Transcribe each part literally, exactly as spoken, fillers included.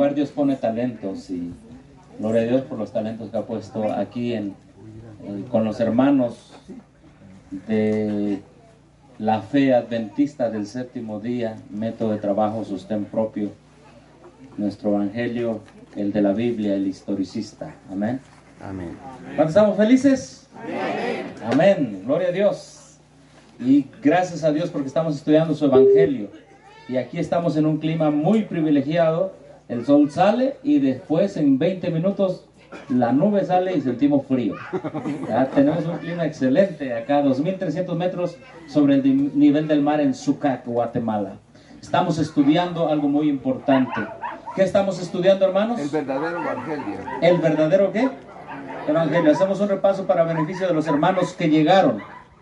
lugar Dios pone talentos, y gloria a Dios por los talentos que ha puesto aquí en, eh, con los hermanos de la fe adventista del séptimo día, método de trabajo, sostén propio, nuestro evangelio, el de la Biblia, el historicista. Amén. Amén. ¿Cuántos estamos felices? Amén. Amén. Gloria a Dios. Y gracias a Dios porque estamos estudiando su evangelio. Y aquí estamos en un clima muy privilegiado. El sol sale y después en veinte minutos la nube sale y sentimos frío. Ya tenemos un clima excelente acá, dos mil trescientos metros sobre el nivel del mar en Sucac, Guatemala. Estamos estudiando algo muy importante. ¿Qué estamos estudiando, hermanos? El verdadero evangelio. ¿El verdadero qué? Evangelio. Hacemos un repaso para beneficio de los hermanos que llegaron.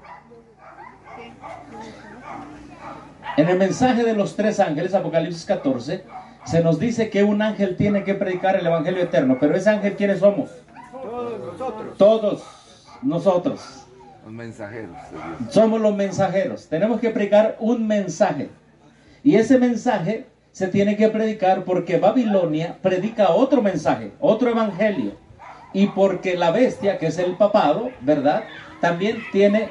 En el mensaje de los tres ángeles, Apocalipsis catorce, se nos dice que un ángel tiene que predicar el evangelio eterno. Pero ese ángel, ¿quiénes somos? Todos nosotros. Todos nosotros. Los mensajeros de Dios. Somos los mensajeros. Tenemos que predicar un mensaje. Y ese mensaje se tiene que predicar porque Babilonia predica otro mensaje, otro evangelio. Y porque la bestia, que es el papado, ¿verdad?, también tiene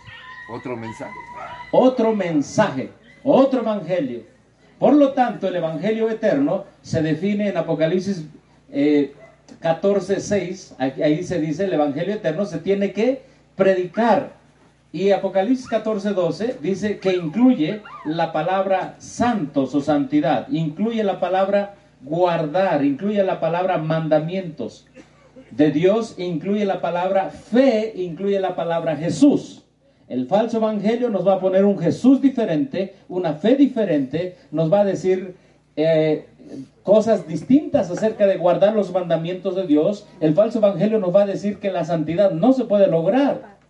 Otro mensaje. otro mensaje, otro evangelio. Por lo tanto, el evangelio eterno se define en Apocalipsis eh, catorce seis. Ahí se dice: el evangelio eterno se tiene que predicar. Y Apocalipsis catorce doce dice que incluye la palabra santos o santidad, incluye la palabra guardar, incluye la palabra mandamientos de Dios, incluye la palabra fe, incluye la palabra Jesús. El falso evangelio nos va a poner un Jesús diferente, una fe diferente, nos va a decir eh, cosas distintas acerca de guardar los mandamientos de Dios. El falso evangelio nos va a decir que la santidad no se puede lograr.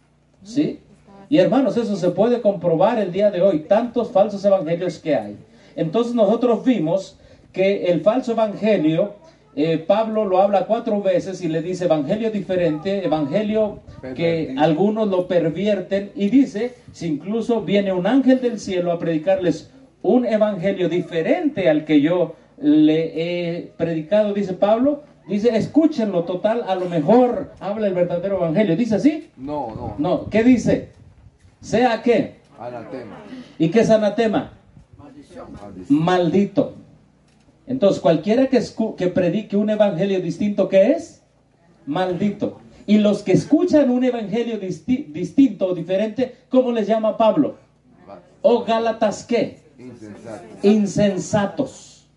¿Sí? Y hermanos, eso se puede comprobar el día de hoy, tantos falsos evangelios que hay. Entonces nosotros vimos que el falso evangelio, eh, Pablo lo habla cuatro veces y le dice evangelio diferente, evangelio que algunos lo pervierten, y dice, si incluso viene un ángel del cielo a predicarles un evangelio diferente al que yo le he predicado, dice Pablo, dice, escúchenlo, total, a lo mejor habla el verdadero evangelio. ¿Dice así? No, no. No, ¿qué dice? ¿Sea qué? Anatema. ¿Y qué es anatema? Maldición. Maldición. Maldito. Entonces, cualquiera que, escu- que predique un evangelio distinto, ¿qué es? Maldito. Y los que escuchan un evangelio disti- distinto o diferente, ¿cómo les llama Pablo? ¿O Gálatas qué? Insensato. Insensatos.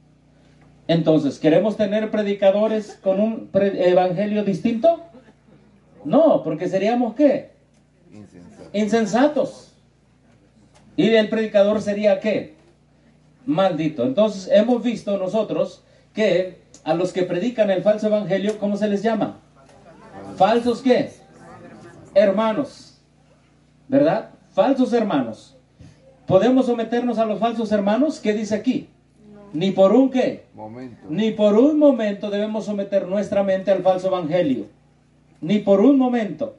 Entonces, ¿queremos tener predicadores con un pre- evangelio distinto? No, porque seríamos ¿qué? Insensato. Insensatos. ¿Y el predicador sería qué? Maldito. Entonces, hemos visto nosotros que a los que predican el falso evangelio, ¿cómo se les llama? ¿Falsos qué? Hermanos. ¿Verdad? Falsos hermanos. ¿Podemos someternos a los falsos hermanos? ¿Qué dice aquí? Ni por un qué. Momento. Ni por un momento debemos someter nuestra mente al falso evangelio. Ni por un momento.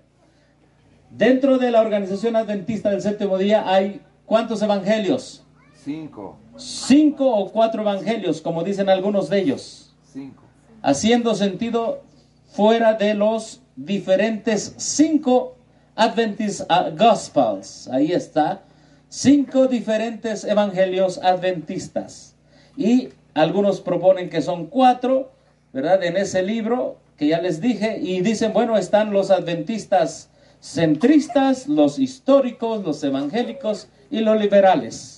Dentro de la organización adventista del séptimo día hay ¿cuántos evangelios? Cinco. Cinco o cuatro evangelios, como dicen algunos de ellos, Cinco. haciendo sentido fuera de los diferentes cinco Adventist uh, Gospels. Ahí está. Cinco diferentes evangelios adventistas. Y algunos proponen que son cuatro, ¿verdad? En ese libro que ya les dije. Y dicen, bueno, están los adventistas centristas, los históricos, los evangélicos y los liberales.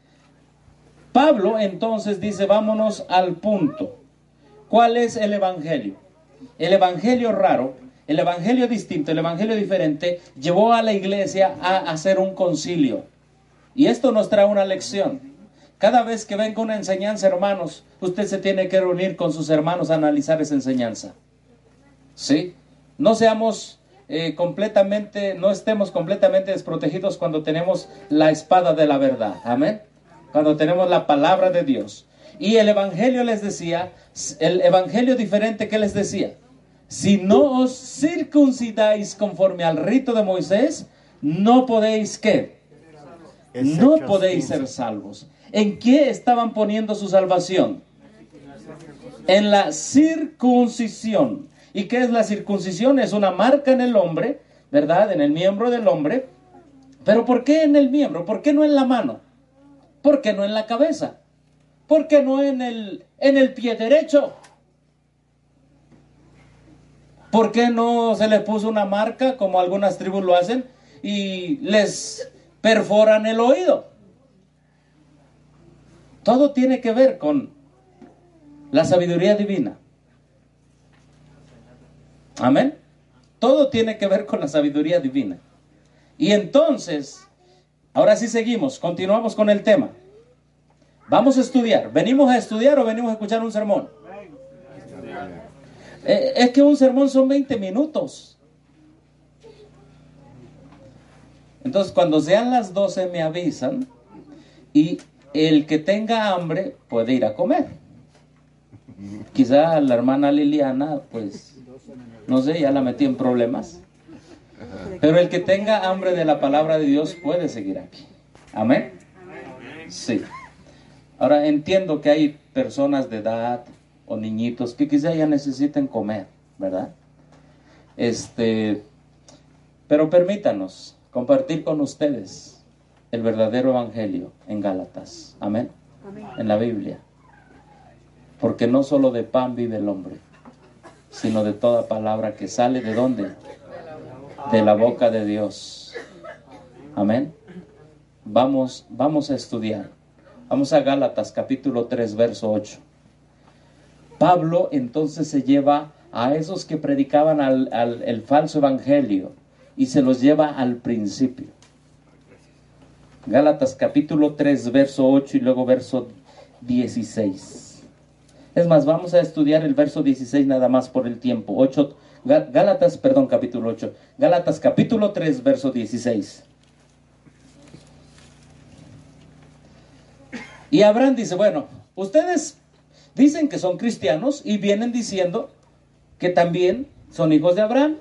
Pablo entonces dice, vámonos al punto. ¿Cuál es el evangelio? El evangelio raro, el evangelio distinto, el evangelio diferente, llevó a la iglesia a hacer un concilio. Y esto nos trae una lección. Cada vez que venga una enseñanza, hermanos, usted se tiene que reunir con sus hermanos a analizar esa enseñanza. ¿Sí? No seamos eh, completamente, no estemos completamente desprotegidos cuando tenemos la espada de la verdad. Amén. Cuando tenemos la palabra de Dios. Y el evangelio les decía, el evangelio diferente, ¿qué les decía? Si no os circuncidáis conforme al rito de Moisés, no podéis, ¿qué? No podéis ser salvos. ¿En qué estaban poniendo su salvación? En la circuncisión. ¿Y qué es la circuncisión? Es una marca en el hombre, ¿verdad? En el miembro del hombre. ¿Pero por qué en el miembro? ¿Por qué no en la mano? ¿Por qué no en la cabeza? ¿Por qué no en el, en el pie derecho? ¿Por qué no se les puso una marca, como algunas tribus lo hacen, y les perforan el oído? Todo tiene que ver con la sabiduría divina. Amén. Todo tiene que ver con la sabiduría divina. Y entonces, ahora sí seguimos, continuamos con el tema. Vamos a estudiar. ¿Venimos a estudiar o venimos a escuchar un sermón? Eh, es que un sermón son veinte minutos. Entonces, cuando sean las doce me avisan y el que tenga hambre puede ir a comer. Quizá la hermana Liliana, pues, no sé, ya la metí en problemas. Pero el que tenga hambre de la palabra de Dios puede seguir aquí. ¿Amén? Sí. Ahora entiendo que hay personas de edad o niñitos que quizá ya necesiten comer, ¿verdad? Este, pero permítanos compartir con ustedes el verdadero evangelio en Gálatas. ¿Amén? Amén. En la Biblia. Porque no solo de pan vive el hombre, sino de toda palabra que sale ¿de dónde? De la boca de Dios. Amén. Vamos, vamos a estudiar. Vamos a Gálatas capítulo tres, verso ocho. Pablo entonces se lleva a esos que predicaban al, al, el falso evangelio y se los lleva al principio. Gálatas capítulo tres, verso ocho y luego verso dieciséis. Es más, vamos a estudiar el verso dieciséis nada más por el tiempo. ocho, Gálatas, perdón, capítulo ocho. Gálatas capítulo tres, verso dieciséis. Y Abraham dice, bueno, ustedes dicen que son cristianos y vienen diciendo que también son hijos de Abraham.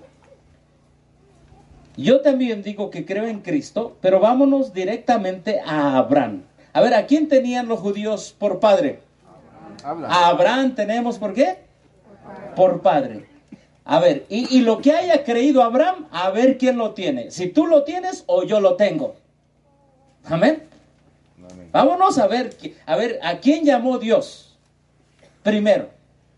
Yo también digo que creo en Cristo, pero vámonos directamente a Abraham. A ver, ¿a quién tenían los judíos por padre? Habla. A Abraham tenemos, ¿por qué? Por padre. A ver, y, y lo que haya creído Abraham, a ver quién lo tiene. Si tú lo tienes o yo lo tengo. Amén. Amén. Vámonos a ver, a ver, ¿a quién llamó Dios? Primero.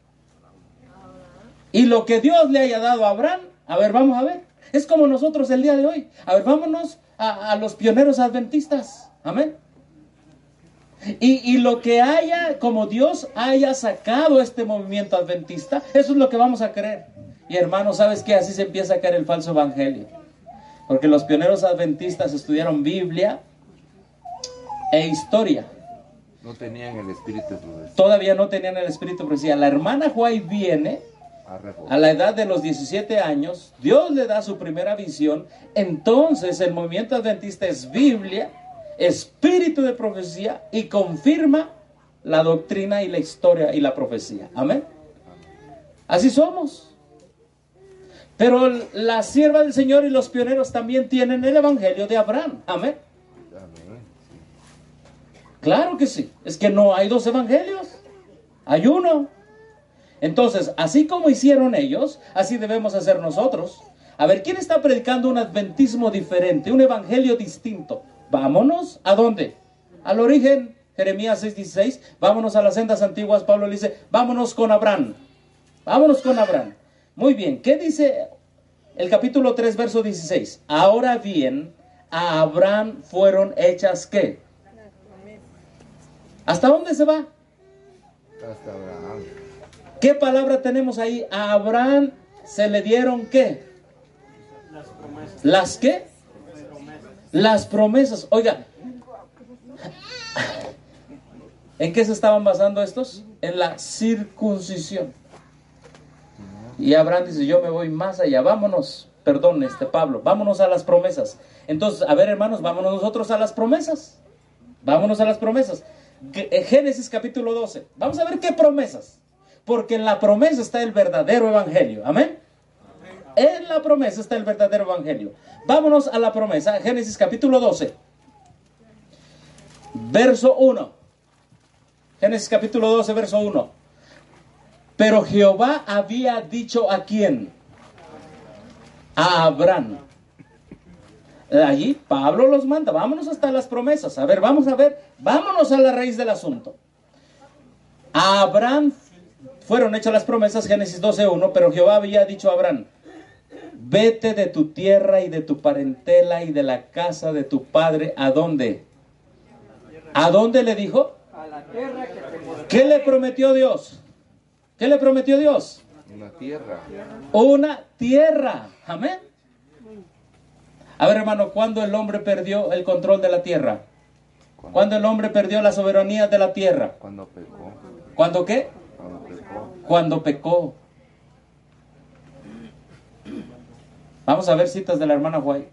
Y lo que Dios le haya dado a Abraham, a ver, vamos a ver. Es como nosotros el día de hoy. A ver, vámonos a, a los pioneros adventistas. Amén. Y, y lo que haya, como Dios haya sacado este movimiento adventista, eso es lo que vamos a creer. Y hermano, ¿sabes qué? Así se empieza a caer el falso evangelio. Porque los pioneros adventistas estudiaron Biblia e historia. No tenían el espíritu de profecía. Todavía no tenían el espíritu de profecía. La hermana White viene A reformar. a la edad de los diecisiete años. Dios le da su primera visión. Entonces el movimiento adventista es Biblia, espíritu de profecía, y confirma la doctrina y la historia y la profecía. Amén. Así somos. Pero la sierva del Señor y los pioneros también tienen el evangelio de Abraham. Amén. Amén. Claro que sí. Es que no hay dos evangelios. Hay uno. Entonces, así como hicieron ellos, así debemos hacer nosotros. A ver, ¿quién está predicando un adventismo diferente, un evangelio distinto? Vámonos, ¿a dónde? Al origen, Jeremías seis dieciséis. Vámonos a las sendas antiguas. Pablo le dice, vámonos con Abraham. Vámonos con Abraham. Muy bien, ¿qué dice el capítulo tres, verso dieciséis? Ahora bien, a Abraham fueron hechas, ¿qué? ¿Hasta dónde se va? Hasta Abraham. ¿Qué palabra tenemos ahí? A Abraham se le dieron, ¿qué? Las promesas. ¿Las qué? Promesas. Las promesas. Oiga, ¿en qué se estaban basando estos? En la circuncisión. Y Abraham dice, yo me voy más allá, vámonos, perdón, este Pablo, vámonos a las promesas. Entonces, a ver hermanos, vámonos nosotros a las promesas. Vámonos a las promesas. Génesis capítulo doce. Vamos a ver qué promesas. Porque en la promesa está el verdadero evangelio. Amén. En la promesa está el verdadero evangelio. Vámonos a la promesa. Génesis capítulo doce. Verso uno. Génesis capítulo doce, verso uno. Pero Jehová había dicho ¿a quién? A Abraham. Allí Pablo los manda, vámonos hasta las promesas. A ver, vamos a ver, vámonos a la raíz del asunto. A Abraham fueron hechas las promesas, Génesis doce uno, pero Jehová había dicho a Abraham: vete de tu tierra y de tu parentela y de la casa de tu padre. ¿A dónde? ¿A dónde le dijo? A la tierra que te mostraré. ¿Qué le prometió Dios? ¿Qué le prometió Dios? Una tierra. Una tierra. Amén. A ver, hermano, ¿cuándo el hombre perdió el control de la tierra? Cuando, ¿Cuándo el hombre perdió la soberanía de la tierra? cuando pecó. ¿Cuándo qué? Cuando pecó. Cuando pecó. Vamos a ver citas de la hermana White.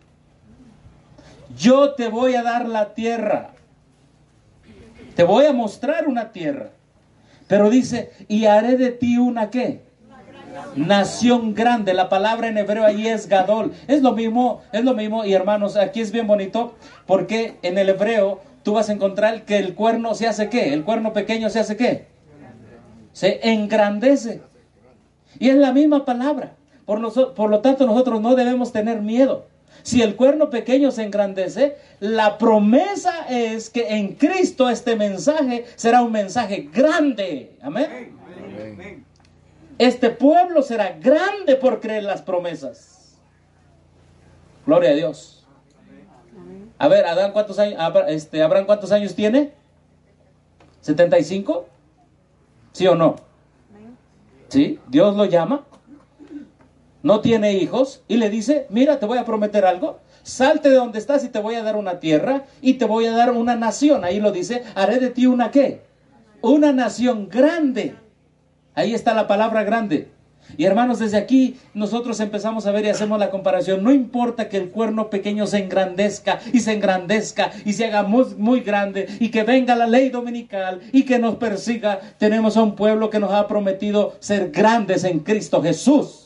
Yo te voy a dar la tierra. Te voy a mostrar una tierra. Pero dice, y haré de ti una ¿qué? Nación grande. La palabra en hebreo ahí es gadol. Es lo mismo, es lo mismo. Y hermanos, aquí es bien bonito, porque en el hebreo tú vas a encontrar que el cuerno se hace ¿qué? El cuerno pequeño se hace ¿qué? Se engrandece. Y es la misma palabra. Por, noso- por lo tanto, nosotros no debemos tener miedo. Si el cuerno pequeño se engrandece, la promesa es que en Cristo este mensaje será un mensaje grande. Amén. Amén. Este pueblo será grande por creer las promesas. Gloria a Dios. A ver, Adán, ¿cuántos años? Abra- Este, Abraham, ¿cuántos años tiene? ¿setenta y cinco? ¿Sí o no? ¿Sí? Dios lo llama. No tiene hijos y le dice, mira, te voy a prometer algo. Salte de donde estás y te voy a dar una tierra y te voy a dar una nación. Ahí lo dice, haré de ti una ¿qué? Una nación grande. Ahí está la palabra grande. Y hermanos, desde aquí nosotros empezamos a ver y hacemos la comparación. No importa que el cuerno pequeño se engrandezca y se engrandezca y se haga muy, muy grande y que venga la ley dominical y que nos persiga. Tenemos a un pueblo que nos ha prometido ser grandes en Cristo Jesús.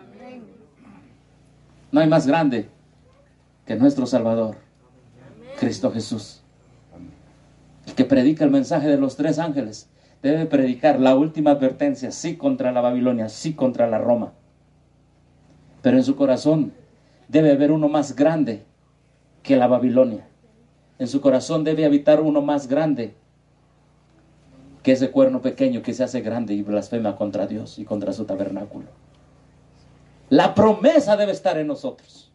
No hay más grande que nuestro Salvador, Cristo Jesús. El que predica el mensaje de los tres ángeles debe predicar la última advertencia, sí contra la Babilonia, sí contra la Roma. Pero en su corazón debe haber uno más grande que la Babilonia. En su corazón debe habitar uno más grande que ese cuerno pequeño que se hace grande y blasfema contra Dios y contra su tabernáculo. La promesa debe estar en nosotros.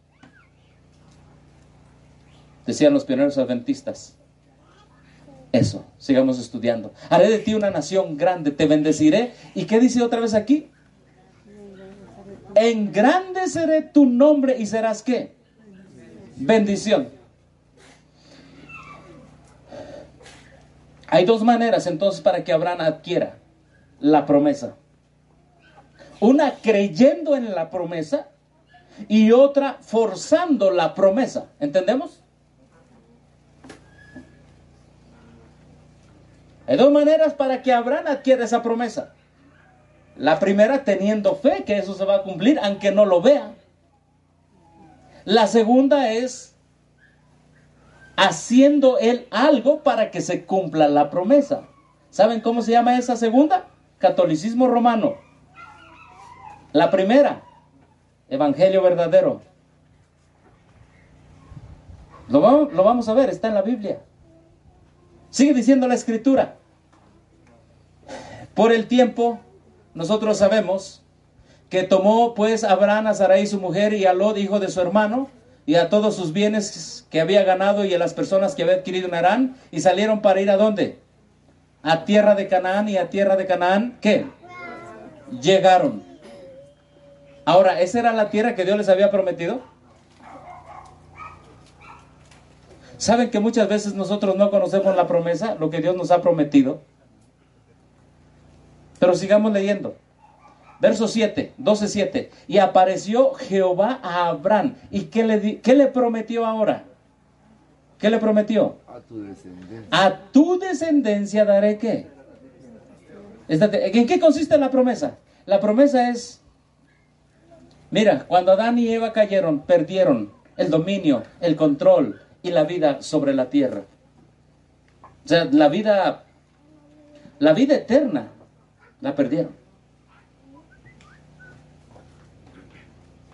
Decían los pioneros adventistas. Eso, sigamos estudiando. Haré de ti una nación grande, te bendeciré. ¿Y qué dice otra vez aquí? Engrandeceré tu nombre y serás ¿qué? Bendición. Hay dos maneras entonces para que Abraham adquiera la promesa. Una creyendo en la promesa y otra forzando la promesa. ¿Entendemos? Hay dos maneras para que Abraham adquiera esa promesa. La primera, teniendo fe que eso se va a cumplir, aunque no lo vea. La segunda es haciendo él algo para que se cumpla la promesa. ¿Saben cómo se llama esa segunda? Catolicismo romano. La primera, evangelio verdadero. Lo vamos, lo vamos a ver, está en la Biblia. Sigue diciendo la escritura. Por el tiempo, nosotros sabemos que tomó pues Abraham a Sarai su mujer y a Lot, hijo de su hermano, y a todos sus bienes que había ganado y a las personas que había adquirido en Harán, y salieron para ir ¿a dónde? A tierra de Canaán. Y a tierra de Canaán, ¿qué? Llegaron. Ahora, ¿esa era la tierra que Dios les había prometido? ¿Saben que muchas veces nosotros no conocemos la promesa, lo que Dios nos ha prometido? Pero sigamos leyendo. Verso siete, doce siete. Y apareció Jehová a Abraham. ¿Y qué le, di- qué le prometió ahora? ¿Qué le prometió? A tu descendencia. A tu descendencia daré ¿qué? Esta te- ¿En qué consiste la promesa? La promesa es, mira, cuando Adán y Eva cayeron, perdieron el dominio, el control y la vida sobre la tierra. O sea, la vida, la vida eterna la perdieron.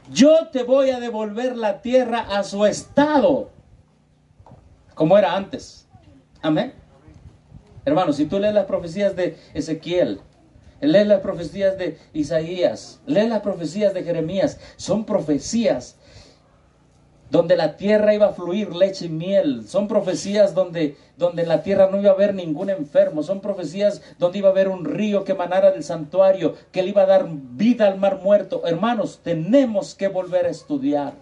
Yo te voy a devolver la tierra a su estado, como era antes. Amén. Hermanos, si tú lees las profecías de Ezequiel, lees las profecías de Isaías, lees las profecías de Jeremías, son profecías donde la tierra iba a fluir leche y miel. Son profecías donde, donde en la tierra no iba a haber ningún enfermo. Son profecías donde iba a haber un río que emanara del santuario, que le iba a dar vida al mar muerto. Hermanos, tenemos que volver a estudiar.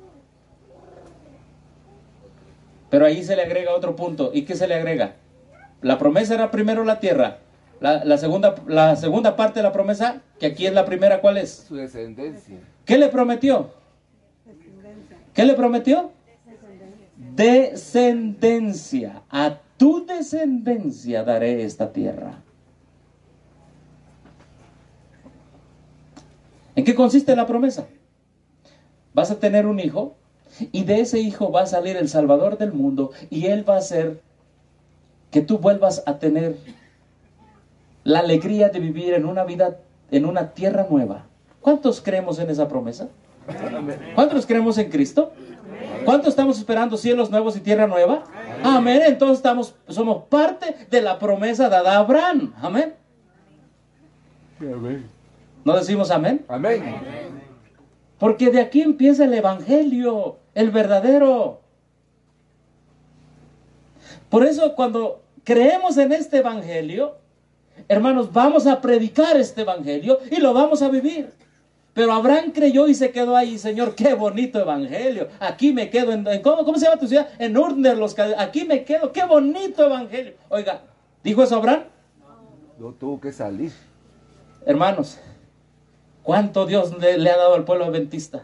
Pero ahí se le agrega otro punto. ¿Y qué se le agrega? La promesa era primero la tierra. La, la, segunda, la segunda parte de la promesa, que aquí es la primera, ¿cuál es? Su descendencia. ¿Qué le prometió? ¿Qué le prometió? Descendencia. Descendencia. A tu descendencia daré esta tierra. ¿En qué consiste la promesa? Vas a tener un hijo y de ese hijo va a salir el Salvador del mundo y él va a hacer que tú vuelvas a tener la alegría de vivir en una vida, en una tierra nueva. ¿Cuántos creemos en esa promesa? ¿Cuántos creemos en Cristo? ¿Cuántos estamos esperando cielos nuevos y tierra nueva? Amén. Entonces estamos, somos parte de la promesa dada a Abraham. Amén. ¿No decimos amén? Amén. Porque de aquí empieza el evangelio, el verdadero. Por eso cuando creemos en este evangelio, hermanos, vamos a predicar este evangelio y lo vamos a vivir. Pero Abraham creyó y se quedó ahí. Señor, qué bonito evangelio. Aquí me quedo. En, en ¿cómo, ¿Cómo se llama tu ciudad? En Ur de los Caldeos. Aquí me quedo. Qué bonito evangelio. Oiga, ¿dijo eso Abraham? No tuvo que salir. Hermanos, ¿cuánto Dios le, le ha dado al pueblo adventista?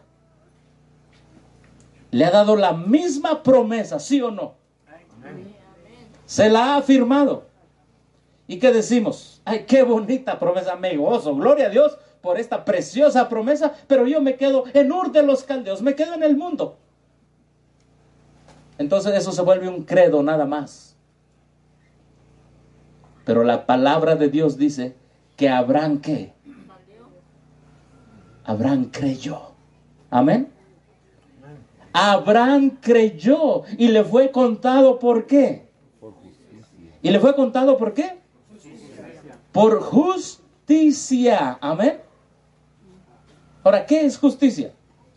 Le ha dado la misma promesa, ¿sí o no? Se la ha afirmado. ¿Y qué decimos? Ay, qué bonita promesa. Me gozo. Gloria a Dios por esta preciosa promesa, pero yo me quedo en Ur de los Caldeos, me quedo en el mundo. Entonces eso se vuelve un credo nada más. Pero la palabra de Dios dice que Abraham, ¿qué? Abraham creyó. Amén. Abraham creyó y le fue contado ¿por qué? Por justicia. ¿Y le fue contado por qué? Por justicia. Amén. Ahora, ¿qué es justicia?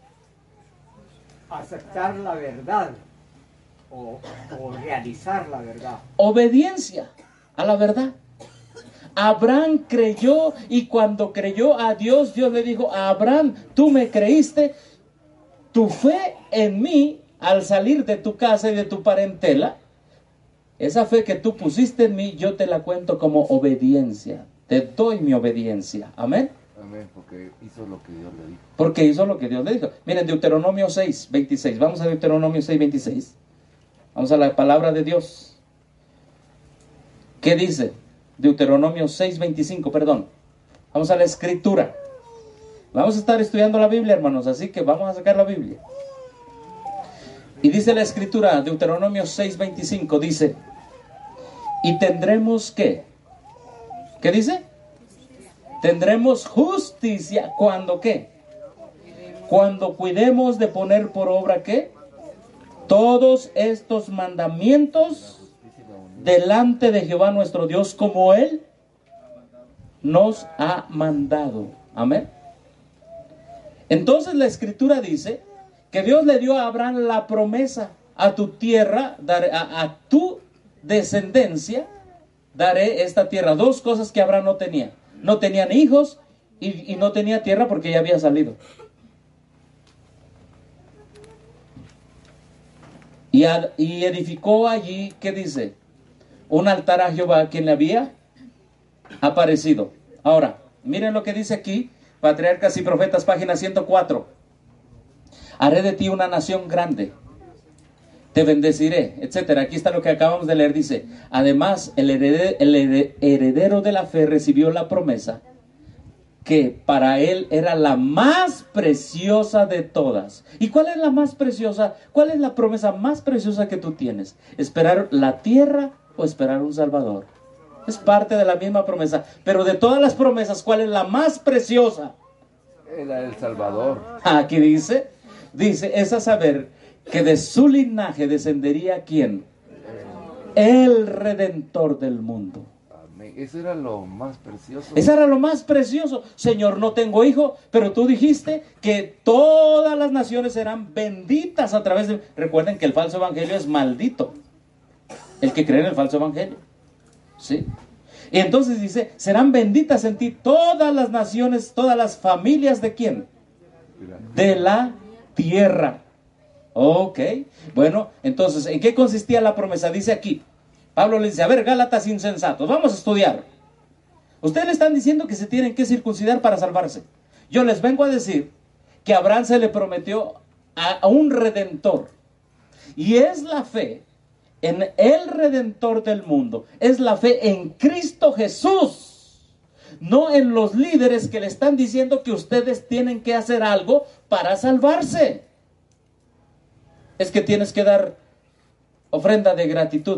Aceptar la verdad o, o realizar la verdad. Obediencia a la verdad. Abraham creyó y cuando creyó a Dios, Dios le dijo a Abraham, tú me creíste, tu fe en mí al salir de tu casa y de tu parentela, esa fe que tú pusiste en mí, yo te la cuento como obediencia. Te doy mi obediencia. Amén. Amén, porque hizo lo que Dios le dijo. Porque hizo lo que Dios le dijo. Miren, Deuteronomio seis, veintiséis. Vamos a Deuteronomio seis, veintiséis. Vamos a la palabra de Dios. ¿Qué dice? Deuteronomio seis, veinticinco, perdón. Vamos a la escritura. Vamos a estar estudiando la Biblia, hermanos, así que vamos a sacar la Biblia. Y dice la escritura, Deuteronomio seis, veinticinco, dice, y tendremos ¿qué? ¿Qué dice? Tendremos justicia cuando ¿qué? Cuando cuidemos de poner por obra ¿qué? Todos estos mandamientos delante de Jehová nuestro Dios como Él nos ha mandado. Amén. Entonces la escritura dice que Dios le dio a Abraham la promesa: a tu tierra, daré, a, a tu descendencia daré esta tierra. Dos cosas que Abraham no tenía. No tenían hijos y, y no tenía tierra porque ya había salido. Y, ad, y edificó allí, ¿qué dice? Un altar a Jehová, quien le había aparecido. Ahora, miren lo que dice aquí, Patriarcas y Profetas, página ciento cuatro. Haré de ti una nación grande, te bendeciré, etcétera. Aquí está lo que acabamos de leer, dice, además el heredero, el heredero de la fe recibió la promesa que para él era la más preciosa de todas. ¿Y cuál es la más preciosa? ¿Cuál es la promesa más preciosa que tú tienes? ¿Esperar la tierra o esperar un Salvador? Es parte de la misma promesa, pero de todas las promesas, ¿cuál es la más preciosa? Era el Salvador. Aquí dice, dice, es a saber que de su linaje descendería ¿quién? El Redentor del mundo. Amén. Eso era lo más precioso. Eso era lo más precioso. Señor, no tengo hijo, pero tú dijiste que todas las naciones serán benditas a través de... Recuerden que el falso evangelio es maldito. El que cree en el falso evangelio. ¿Sí? Y entonces dice, serán benditas en ti todas las naciones, todas las familias ¿de quién? De la tierra. Ok. Bueno, entonces, ¿en qué consistía la promesa? Dice aquí, Pablo le dice, a ver, Gálatas insensatos, vamos a estudiar. Ustedes le están diciendo que se tienen que circuncidar para salvarse. Yo les vengo a decir que a Abraham se le prometió a, a un redentor. Y es la fe en el Redentor del mundo. Es la fe en Cristo Jesús. No en los líderes que le están diciendo que ustedes tienen que hacer algo para salvarse. Es que tienes que dar ofrenda de gratitud.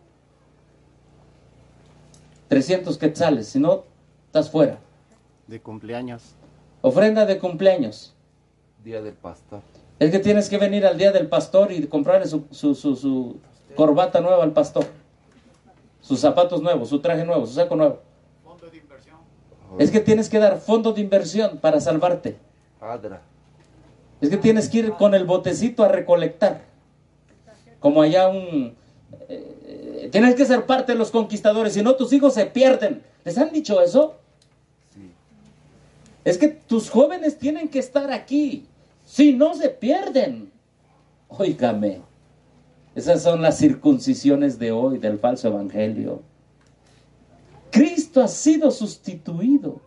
trescientos quetzales, si no, estás fuera. De cumpleaños. Ofrenda de cumpleaños. Día del pastor. Es que tienes que venir al día del pastor y comprarle su, su, su, su corbata nueva al pastor. Sus zapatos nuevos, su traje nuevo, su saco nuevo. Fondo de inversión. Es que tienes que dar fondo de inversión para salvarte. Adra. Es que tienes que ir con el botecito a recolectar. Como allá un... Eh, tienes que ser parte de los conquistadores, si no tus hijos se pierden. ¿Les han dicho eso? Sí. Es que tus jóvenes tienen que estar aquí. Si no se pierden. Óigame. Esas son las circuncisiones de hoy del falso evangelio. Cristo ha sido sustituido.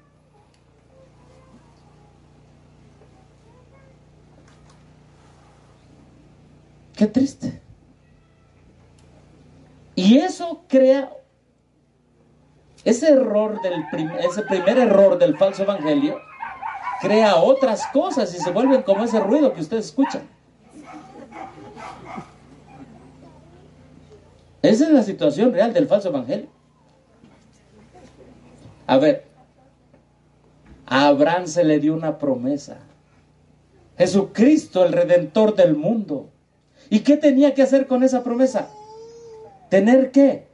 Qué triste. Y eso crea ese error del prim, ese primer error del falso evangelio crea otras cosas y se vuelven como ese ruido que ustedes escuchan. Esa es la situación real del falso evangelio. A ver, a Abraham se le dio una promesa. Jesucristo, el Redentor del mundo. ¿Y qué tenía que hacer con esa promesa? ¿Tener qué?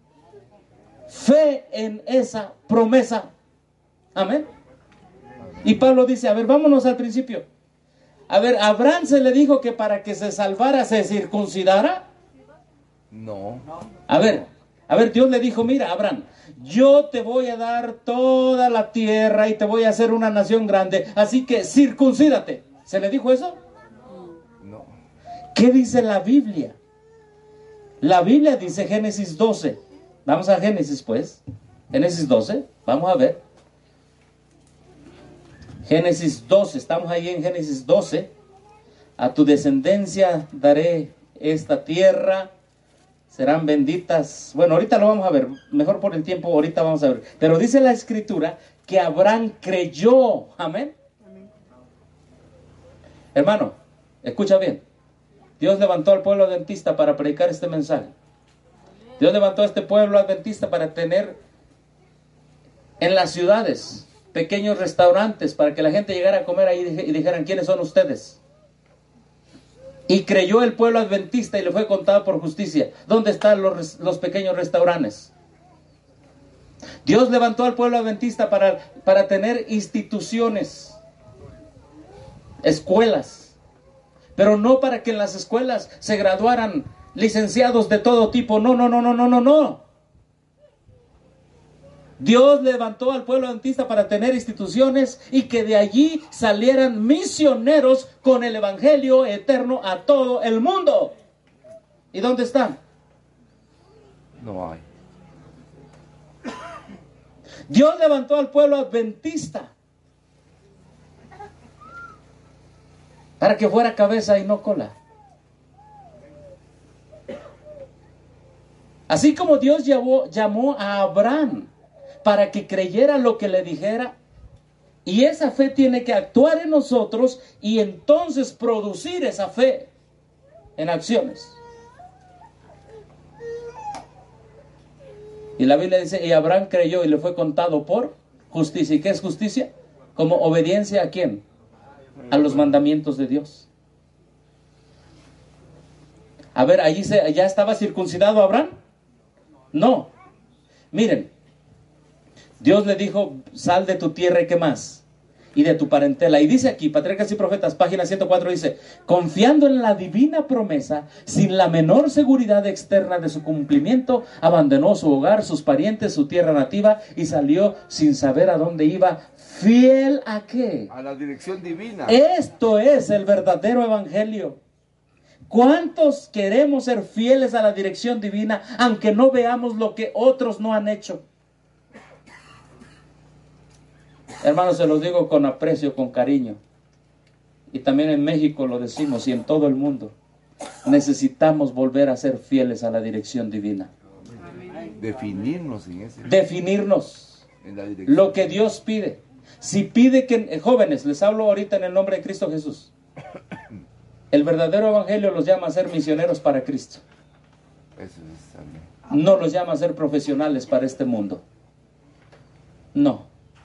Fe en esa promesa. Amén. Y Pablo dice, a ver, vámonos al principio. A ver, ¿a Abraham se le dijo que para que se salvara se circuncidara? No. A ver, a ver, Dios le dijo, mira, Abraham, yo te voy a dar toda la tierra y te voy a hacer una nación grande, así que circuncídate. ¿Se le dijo eso? No. ¿Qué dice la Biblia? La Biblia dice Génesis doce. Vamos a Génesis pues. Génesis doce, vamos a ver. Génesis doce, estamos ahí en Génesis doce. A tu descendencia daré esta tierra, serán benditas. Bueno, ahorita lo vamos a ver, mejor por el tiempo, ahorita vamos a ver. Pero dice la Escritura que Abraham creyó. Amén. Hermano, escucha bien. Dios levantó al pueblo adventista para predicar este mensaje. Dios levantó a este pueblo adventista para tener en las ciudades pequeños restaurantes para que la gente llegara a comer ahí y dijeran, ¿quiénes son ustedes? Y creyó el pueblo adventista y le fue contado por justicia. ¿Dónde están los, los pequeños restaurantes? Dios levantó al pueblo adventista para, para tener instituciones, escuelas, pero no para que en las escuelas se graduaran licenciados de todo tipo. No, no, no, no, no, no, no. Dios levantó al pueblo adventista para tener instituciones y que de allí salieran misioneros con el evangelio eterno a todo el mundo. ¿Y dónde están? No hay. Dios levantó al pueblo adventista para que fuera cabeza y no cola. Así como Dios llamó, llamó a Abraham para que creyera lo que le dijera, y esa fe tiene que actuar en nosotros y entonces producir esa fe en acciones. Y la Biblia dice, y Abraham creyó y le fue contado por justicia. ¿Y qué es justicia? ¿Como obediencia a quién? A los mandamientos de Dios. A ver, allí se, ¿ya estaba circuncidado Abraham? No. Miren, Dios le dijo, sal de tu tierra y qué más, y de tu parentela. Y dice aquí, Patriarcas y Profetas, página ciento cuatro, dice, confiando en la divina promesa, sin la menor seguridad externa de su cumplimiento, abandonó su hogar, sus parientes, su tierra nativa, y salió sin saber a dónde iba, fiel a qué. A la dirección divina. Esto es el verdadero evangelio. ¿Cuántos queremos ser fieles a la dirección divina, aunque no veamos lo que otros no han hecho? Hermanos, se los digo con aprecio, con cariño. Y también en México lo decimos y en todo el mundo. Necesitamos volver a ser fieles a la dirección divina. Definirnos en ese. Definirnos En la dirección. lo que Dios pide. Si pide que, eh, jóvenes, les hablo ahorita en el nombre de Cristo Jesús. El verdadero evangelio los llama a ser misioneros para Cristo. Eso es también. No los llama a ser profesionales para este mundo. No.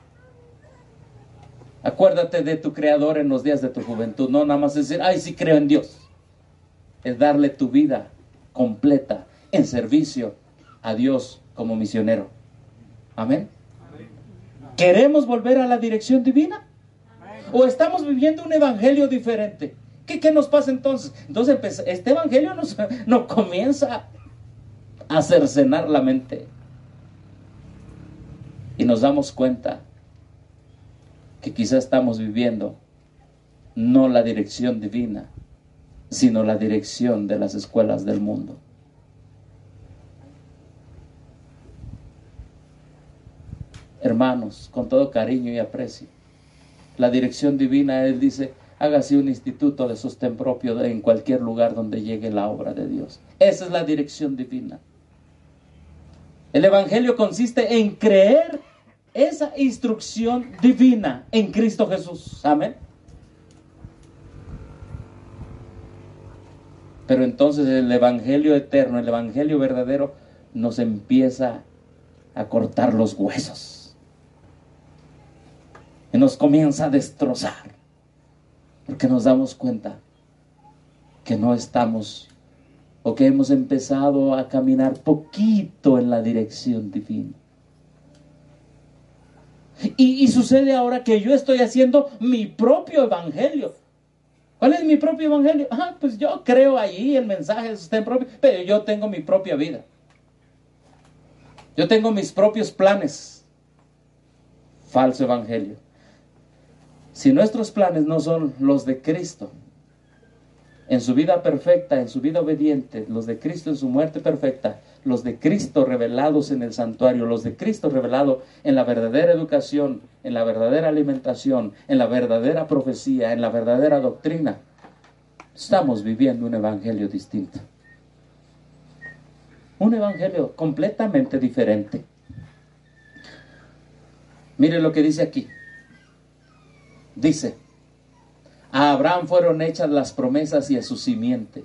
Acuérdate de tu Creador en los días de tu juventud. No nada más decir, ay, sí creo en Dios. Es darle tu vida completa en servicio a Dios como misionero. Amén. ¿Queremos volver a la dirección divina? ¿O estamos viviendo un evangelio diferente? ¿Qué, qué nos pasa entonces? Entonces este evangelio nos, nos comienza a cercenar la mente. Y nos damos cuenta que quizá estamos viviendo no la dirección divina, sino la dirección de las escuelas del mundo. Hermanos, con todo cariño y aprecio, la dirección divina, Él dice, hágase un instituto de sostén propio de, en cualquier lugar donde llegue la obra de Dios. Esa es la dirección divina. El evangelio consiste en creer esa instrucción divina en Cristo Jesús. Amén. Pero entonces el evangelio eterno, el evangelio verdadero, nos empieza a cortar los huesos. Y nos comienza a destrozar. Porque nos damos cuenta que no estamos, o que hemos empezado a caminar poquito en la dirección divina. Y, y sucede ahora que yo estoy haciendo mi propio evangelio. ¿Cuál es mi propio evangelio? Ah, pues yo creo allí el mensaje de sostén propio, pero yo tengo mi propia vida. Yo tengo mis propios planes. Falso evangelio. Si nuestros planes no son los de Cristo, en su vida perfecta, en su vida obediente, los de Cristo en su muerte perfecta, los de Cristo revelados en el santuario, los de Cristo revelados en la verdadera educación, en la verdadera alimentación, en la verdadera profecía, en la verdadera doctrina, estamos viviendo un evangelio distinto. Un evangelio completamente diferente. Mire lo que dice aquí. Dice, a Abraham fueron hechas las promesas y a su simiente.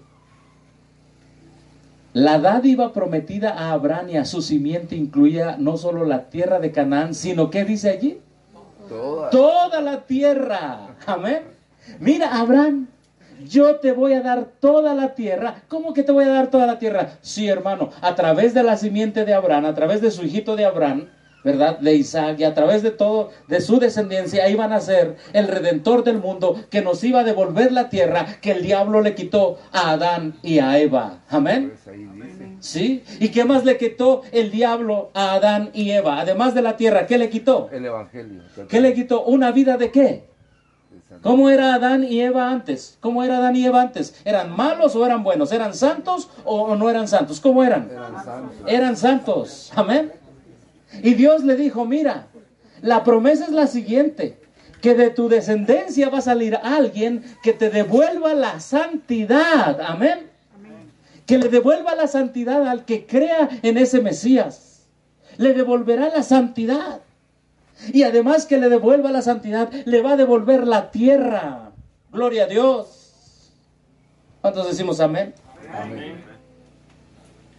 La dádiva prometida a Abraham y a su simiente incluía no solo la tierra de Canaán, sino ¿qué dice allí? Toda. Toda la tierra. Amén. Mira, Abraham, yo te voy a dar toda la tierra. ¿Cómo que te voy a dar toda la tierra? Sí, hermano, a través de la simiente de Abraham, a través de su hijito de Abraham, ¿verdad? De Isaac, y a través de todo, de su descendencia, iban a ser el redentor del mundo, que nos iba a devolver la tierra que el diablo le quitó a Adán y a Eva. Amén. Pues ahí dice. ¿Sí? ¿Y qué más le quitó el diablo a Adán y Eva? Además de la tierra, ¿qué le quitó? El evangelio. ¿Qué le quitó? ¿Una vida de qué? ¿Cómo era Adán y Eva antes? ¿Cómo era Adán y Eva antes? ¿Eran malos o eran buenos? ¿Eran santos o no eran santos? ¿Cómo eran? Eran santos. Eran santos. Amén. Y Dios le dijo, mira, la promesa es la siguiente, que de tu descendencia va a salir alguien que te devuelva la santidad. Amén. Que le devuelva la santidad al que crea en ese Mesías. Le devolverá la santidad. Y además que le devuelva la santidad, le va a devolver la tierra. Gloria a Dios. ¿Cuántos decimos amén? Amén.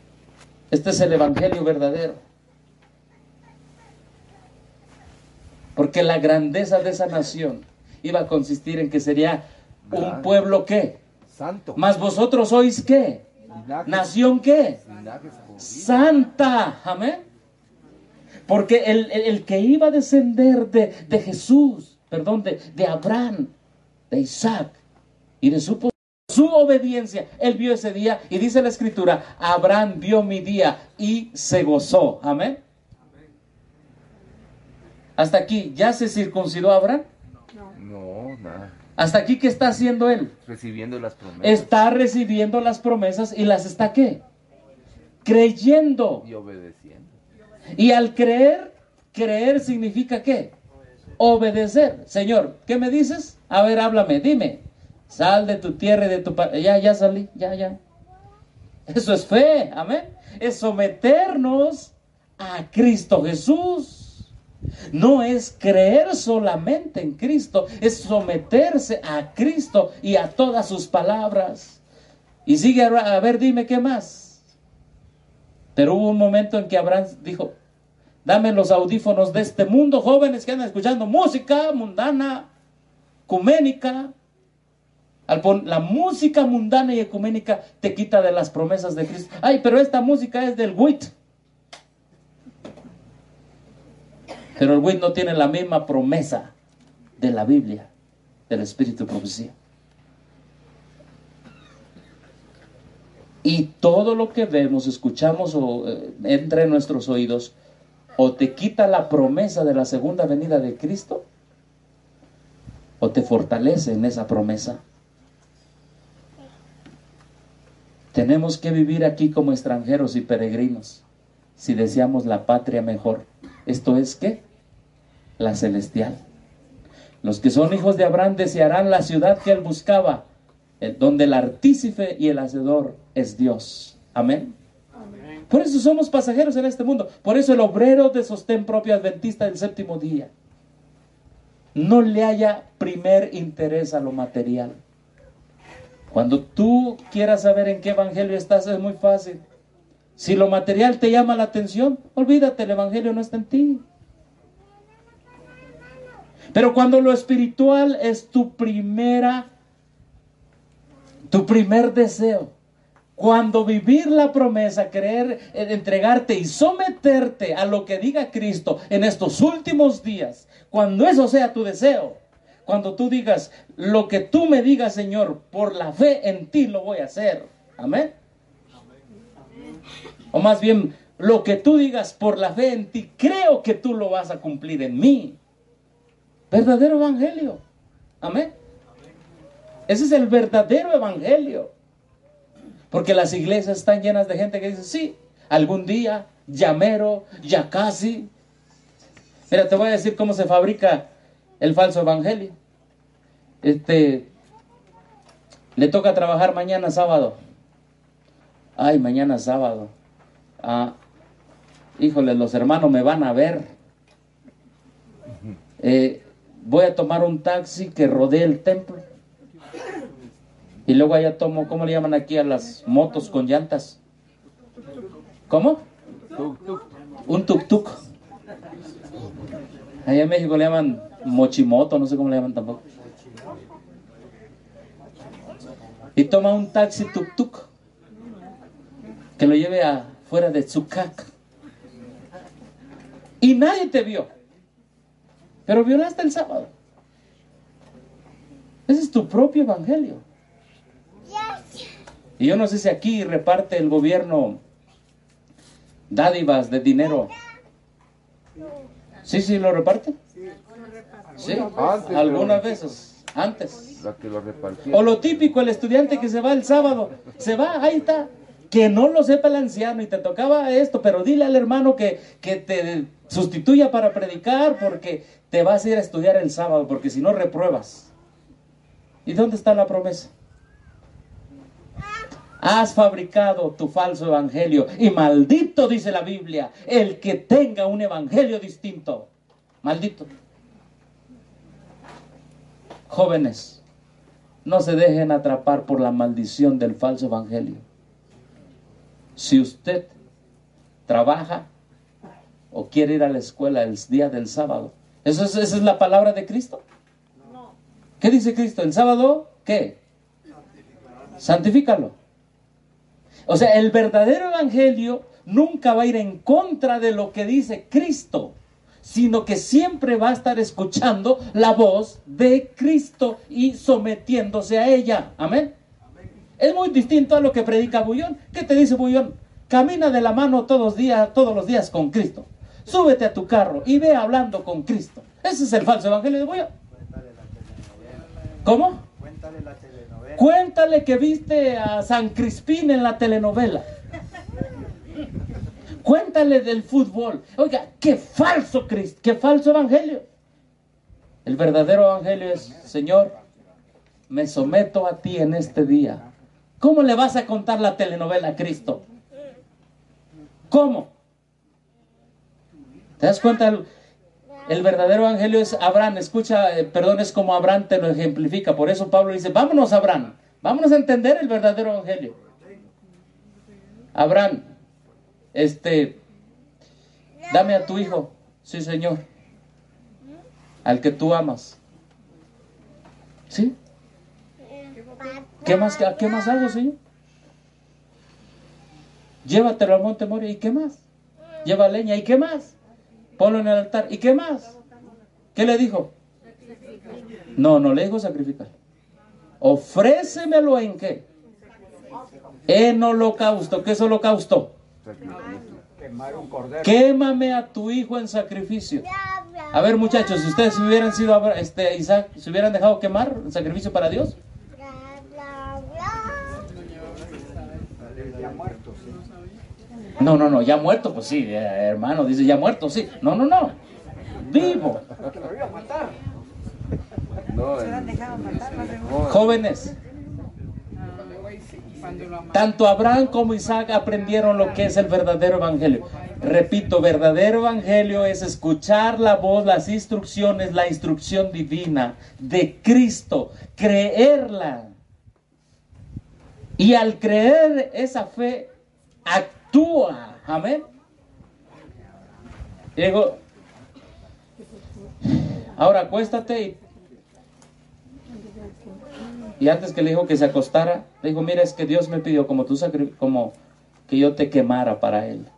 Este es el evangelio verdadero. Porque la grandeza de esa nación iba a consistir en que sería un Grande. pueblo ¿qué? Santo. Mas vosotros sois ¿qué? Linaje- Nación ¿qué? linaje escogido. Santa. Amén. Porque el, el- el que iba a descender de, de Jesús, perdón, de, de Abraham, de Isaac y de su, su obediencia, él vio ese día y dice la escritura, Abraham vio mi día y se gozó. Amén. Hasta aquí, ¿ya se circuncidó Abraham? No, nada. Hasta aquí, ¿qué está haciendo él? Recibiendo las promesas. Está recibiendo las promesas y las está ¿qué? Creyendo. Y obedeciendo. Y al creer, creer significa ¿qué? Obedecer. Señor, ¿qué me dices? A ver, háblame, dime. Sal de tu tierra y de tu pa- Ya, ya salí, ya, ya. Eso es fe, amén. Es someternos a Cristo Jesús. No es creer solamente en Cristo, es someterse a Cristo y a todas sus palabras. Y sigue, a a ver, dime qué más. Pero hubo un momento en que Abraham dijo, dame los audífonos de este mundo, jóvenes que andan escuchando música mundana, ecuménica. Al pon- la música mundana y ecuménica te quita de las promesas de Cristo. Ay, pero esta música es del W I T. Pero el W I T no tiene la misma promesa de la Biblia, del Espíritu de Profecía. Y todo lo que vemos, escuchamos o eh, entra en nuestros oídos, o te quita la promesa de la segunda venida de Cristo, o te fortalece en esa promesa. Tenemos que vivir aquí como extranjeros y peregrinos, si deseamos la patria mejor. Esto es ¿qué? La celestial. Los que son hijos de Abraham desearán la ciudad que él buscaba, donde el artífice y el hacedor es Dios. Amén. Amén. Por eso somos pasajeros en este mundo. Por eso el obrero de sostén propio adventista del séptimo día no le haya primer interés a lo material. Cuando tú quieras saber en qué evangelio estás, es muy fácil. Si lo material te llama la atención, olvídate, el evangelio no está en ti. Pero cuando lo espiritual es tu primera, tu primer deseo, cuando vivir la promesa, creer, entregarte y someterte a lo que diga Cristo en estos últimos días, cuando eso sea tu deseo, cuando tú digas, lo que tú me digas, Señor, por la fe en ti lo voy a hacer. Amén. O más bien, lo que tú digas por la fe en ti, creo que tú lo vas a cumplir en mí. Verdadero evangelio. Amén. Ese es el verdadero evangelio. Porque las iglesias están llenas de gente que dice, sí, algún día, ya mero, ya casi. Mira, te voy a decir cómo se fabrica el falso evangelio. Este, le toca trabajar mañana sábado. Ay, mañana sábado. Ah, híjole, los hermanos me van a ver. Eh, voy a tomar un taxi que rodee el templo. Y luego allá tomo, ¿cómo le llaman aquí a las motos con llantas? ¿Cómo? Tuk, tuk. Un tuk-tuk. Allá en México le llaman mochimoto, no sé cómo le llaman tampoco. Y toma un taxi tuk-tuk que lo lleve afuera de Tzucac. Y nadie te vio. Pero violaste el sábado. Ese es tu propio evangelio. Y yo no sé si aquí reparte el gobierno dádivas de dinero. ¿Sí, sí lo reparte? Sí, Antes, algunas pero- veces, antes. La que lo repartió. O lo típico, el estudiante que se va el sábado, se va, ahí está. Que no lo sepa el anciano y te tocaba esto, pero dile al hermano que, que te sustituya para predicar porque te vas a ir a estudiar el sábado, porque si no repruebas. ¿Y dónde está la promesa? Has fabricado tu falso evangelio y maldito, dice la Biblia, el que tenga un evangelio distinto. Maldito. Jóvenes, no se dejen atrapar por la maldición del falso evangelio. Si usted trabaja o quiere ir a la escuela el día del sábado, ¿Eso es, ¿Esa es la palabra de Cristo? ¿Qué dice Cristo? El sábado, ¿qué? Santifícalo. O sea, el verdadero evangelio nunca va a ir en contra de lo que dice Cristo, sino que siempre va a estar escuchando la voz de Cristo y sometiéndose a ella. Amén. Es muy distinto a lo que predica Bullón. ¿Qué te dice Bullón? Camina de la mano todos, días, todos los días con Cristo. Súbete a tu carro y ve hablando con Cristo. Ese es el falso evangelio de Bullón. ¿Cómo? Cuéntale la telenovela. Cuéntale que viste a San Crispín en la telenovela. Cuéntale del fútbol. Oiga, qué falso Cristo, qué falso evangelio. El verdadero evangelio es: Señor, me someto a ti en este día. ¿Cómo le vas a contar la telenovela a Cristo? ¿Cómo? ¿Te das cuenta? El, el verdadero evangelio es Abraham. Escucha, eh, perdón, es como Abraham te lo ejemplifica. Por eso Pablo dice: vámonos, Abraham, vámonos a entender el verdadero evangelio. Abraham, este, dame a tu hijo. Sí, Señor. Al que tú amas. ¿Sí? ¿Qué más, qué más hago, Señor? Llévatelo al monte Moria. ¿Y qué más? Lleva leña. ¿Y qué más? Ponlo en el altar. ¿Y qué más? ¿Qué le dijo? No, no le dijo sacrificar. Ofrécemelo en qué? En holocausto. ¿Qué es holocausto? Quemar un cordero. Quémame a tu hijo en sacrificio. A ver, muchachos, si ustedes hubieran sido este, Isaac, ¿se hubieran dejado quemar en sacrificio para Dios? Ya muerto, sí. No, no, no, ya muerto, pues sí, eh, hermano, dice ya muerto, sí. No, no, no, vivo. Que lo iba a matar. No, Se lo han el- dejado matar más de uno. no, Jóvenes, tanto Abraham como Isaac aprendieron lo que es el verdadero evangelio. Repito, verdadero evangelio es escuchar la voz, las instrucciones, la instrucción divina de Cristo, creerla. Y al creer esa fe, actúa. Amén. Y digo, ahora acuéstate y Y antes que le dijo que se acostara, le dijo: mira, es que Dios me pidió como tú sacri- como que yo te quemara para Él.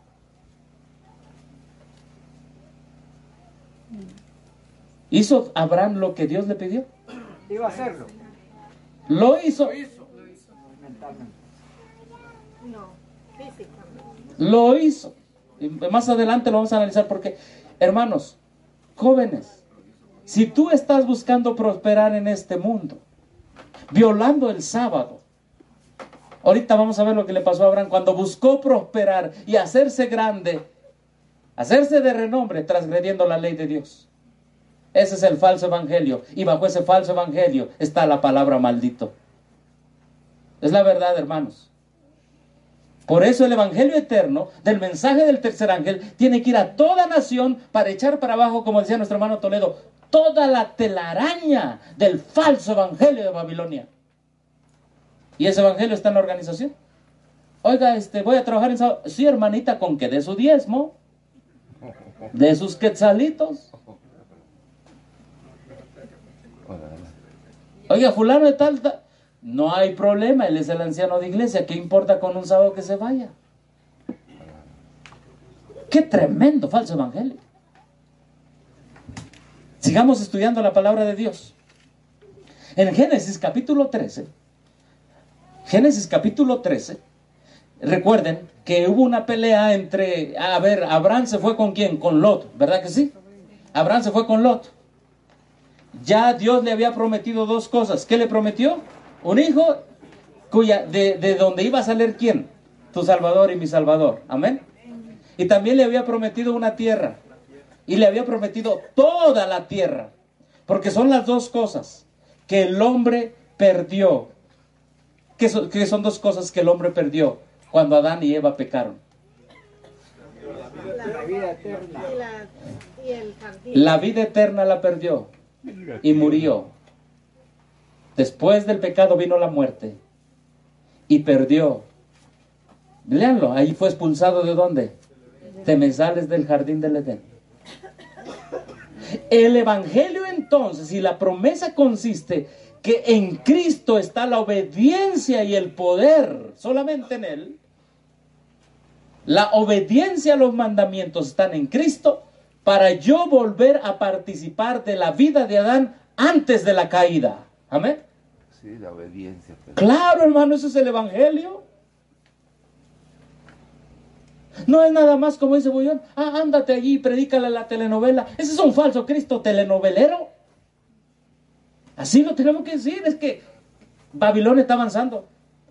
¿Hizo Abraham lo que Dios le pidió? Iba a hacerlo. Lo hizo. Mentalmente. No, físicamente. Lo hizo. Y más adelante lo vamos a analizar porque, hermanos, jóvenes, si tú estás buscando prosperar en este mundo, violando el sábado, ahorita vamos a ver lo que le pasó a Abraham cuando buscó prosperar y hacerse grande, hacerse de renombre, transgrediendo la ley de Dios. Ese es el falso evangelio, y bajo ese falso evangelio está la palabra maldito. Es la verdad, hermanos. Por eso el evangelio eterno del mensaje del tercer ángel tiene que ir a toda nación para echar para abajo, como decía nuestro hermano Toledo, toda la telaraña del falso evangelio de Babilonia. Y ese evangelio está en la organización. Oiga, este, voy a trabajar en sábado. Sí, hermanita, con que de su diezmo, de sus quetzalitos. Oiga, fulano de tal, tal, no hay problema, él es el anciano de iglesia. ¿Qué importa con un sábado que se vaya? ¡Qué tremendo falso evangelio! Sigamos estudiando la palabra de Dios. En Génesis capítulo trece, Génesis capítulo trece, recuerden que hubo una pelea entre, a ver, Abraham se fue con quién, con Lot, ¿verdad que sí? Abraham se fue con Lot. Ya Dios le había prometido dos cosas. ¿Qué le prometió? Un hijo cuya, de, de donde iba a salir quién, tu Salvador y mi Salvador, amén. Y también le había prometido una tierra. Y le había prometido toda la tierra. Porque son las dos cosas que el hombre perdió. Que son, que son dos cosas que el hombre perdió cuando Adán y Eva pecaron. La vida eterna. Y, la, y el jardín. La vida eterna la perdió y murió. Después del pecado vino la muerte y perdió. Léanlo, ahí fue expulsado ¿de dónde? De Mesales del jardín del Edén. El evangelio entonces, y la promesa consiste que en Cristo está la obediencia y el poder, solamente en Él. La obediencia a los mandamientos están en Cristo para yo volver a participar de la vida de Adán antes de la caída. Amén. Sí, la obediencia. Pero... Claro, hermano, eso es el evangelio. No es nada más como dice Bullón, ah, ándate allí y predícale la telenovela. Ese es un falso Cristo telenovelero. Así lo tenemos que decir, es que Babilonia está avanzando.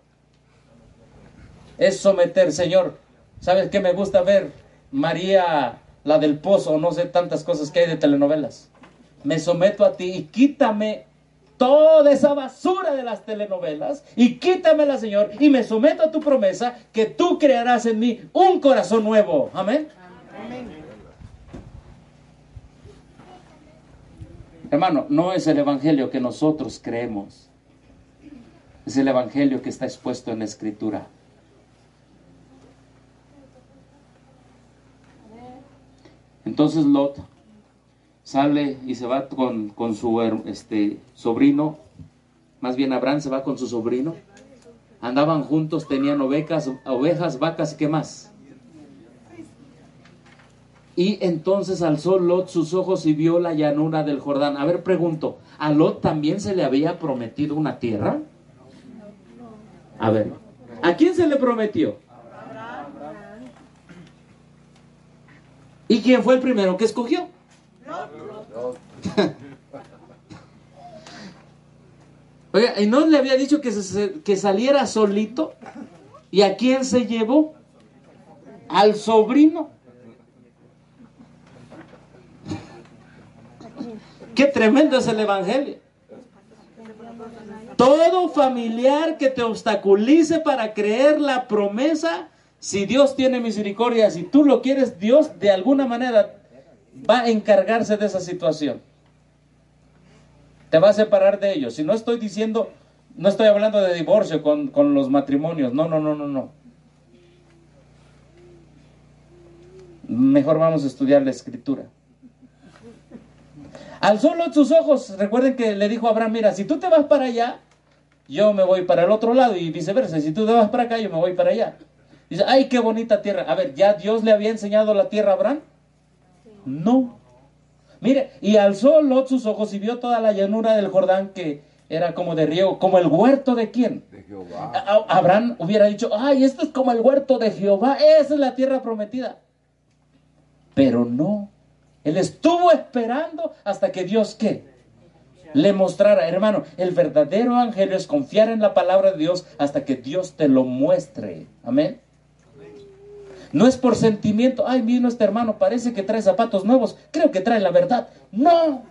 Es someter, Señor. ¿Sabes qué me gusta ver? María, la del pozo, no sé tantas cosas que hay de telenovelas. Me someto a ti y quítame toda esa basura de las telenovelas y quítamela, Señor, y me someto a tu promesa que tú crearás en mí un corazón nuevo. Amén. Amén. Hermano, no es el evangelio que nosotros creemos, es el evangelio que está expuesto en la Escritura. Entonces Lot sale y se va con, con su este, sobrino, más bien Abraham se va con su sobrino, andaban juntos, tenían ovejas, ovejas, vacas, ¿qué más? Y entonces alzó Lot sus ojos y vio la llanura del Jordán. A ver, pregunto, ¿a Lot también se le había prometido una tierra? A ver, ¿a quién se le prometió? ¿Y quién fue el primero que escogió? Oiga, ¿y no le había dicho que, se, que saliera solito? ¿Y a quién se llevó? Al sobrino. Qué tremendo es el evangelio. Todo familiar que te obstaculice para creer la promesa, si Dios tiene misericordia, si tú lo quieres, Dios de alguna manera va a encargarse de esa situación. Te va a separar de ellos. Si no estoy diciendo, no estoy hablando de divorcio con, con los matrimonios. No, no, no, no, no. Mejor vamos a estudiar la Escritura. Alzó Lot sus ojos. Recuerden que le dijo a Abraham, mira, si tú te vas para allá, yo me voy para el otro lado, y viceversa. Si tú te vas para acá, yo me voy para allá. Dice, ay, qué bonita tierra. A ver, ¿ya Dios le había enseñado la tierra a Abraham? No. Mire, y alzó Lot sus ojos y vio toda la llanura del Jordán, que era como de riego, como el huerto de ¿quién? De Jehová. A- Abraham hubiera dicho, ay, esto es como el huerto de Jehová, esa es la tierra prometida. Pero no, él estuvo esperando hasta que Dios, ¿qué? Le mostrara. Hermano, el verdadero evangelio es confiar en la palabra de Dios hasta que Dios te lo muestre. Amén. No es por sentimiento, ay, vino este hermano, parece que trae zapatos nuevos, creo que trae la verdad. No.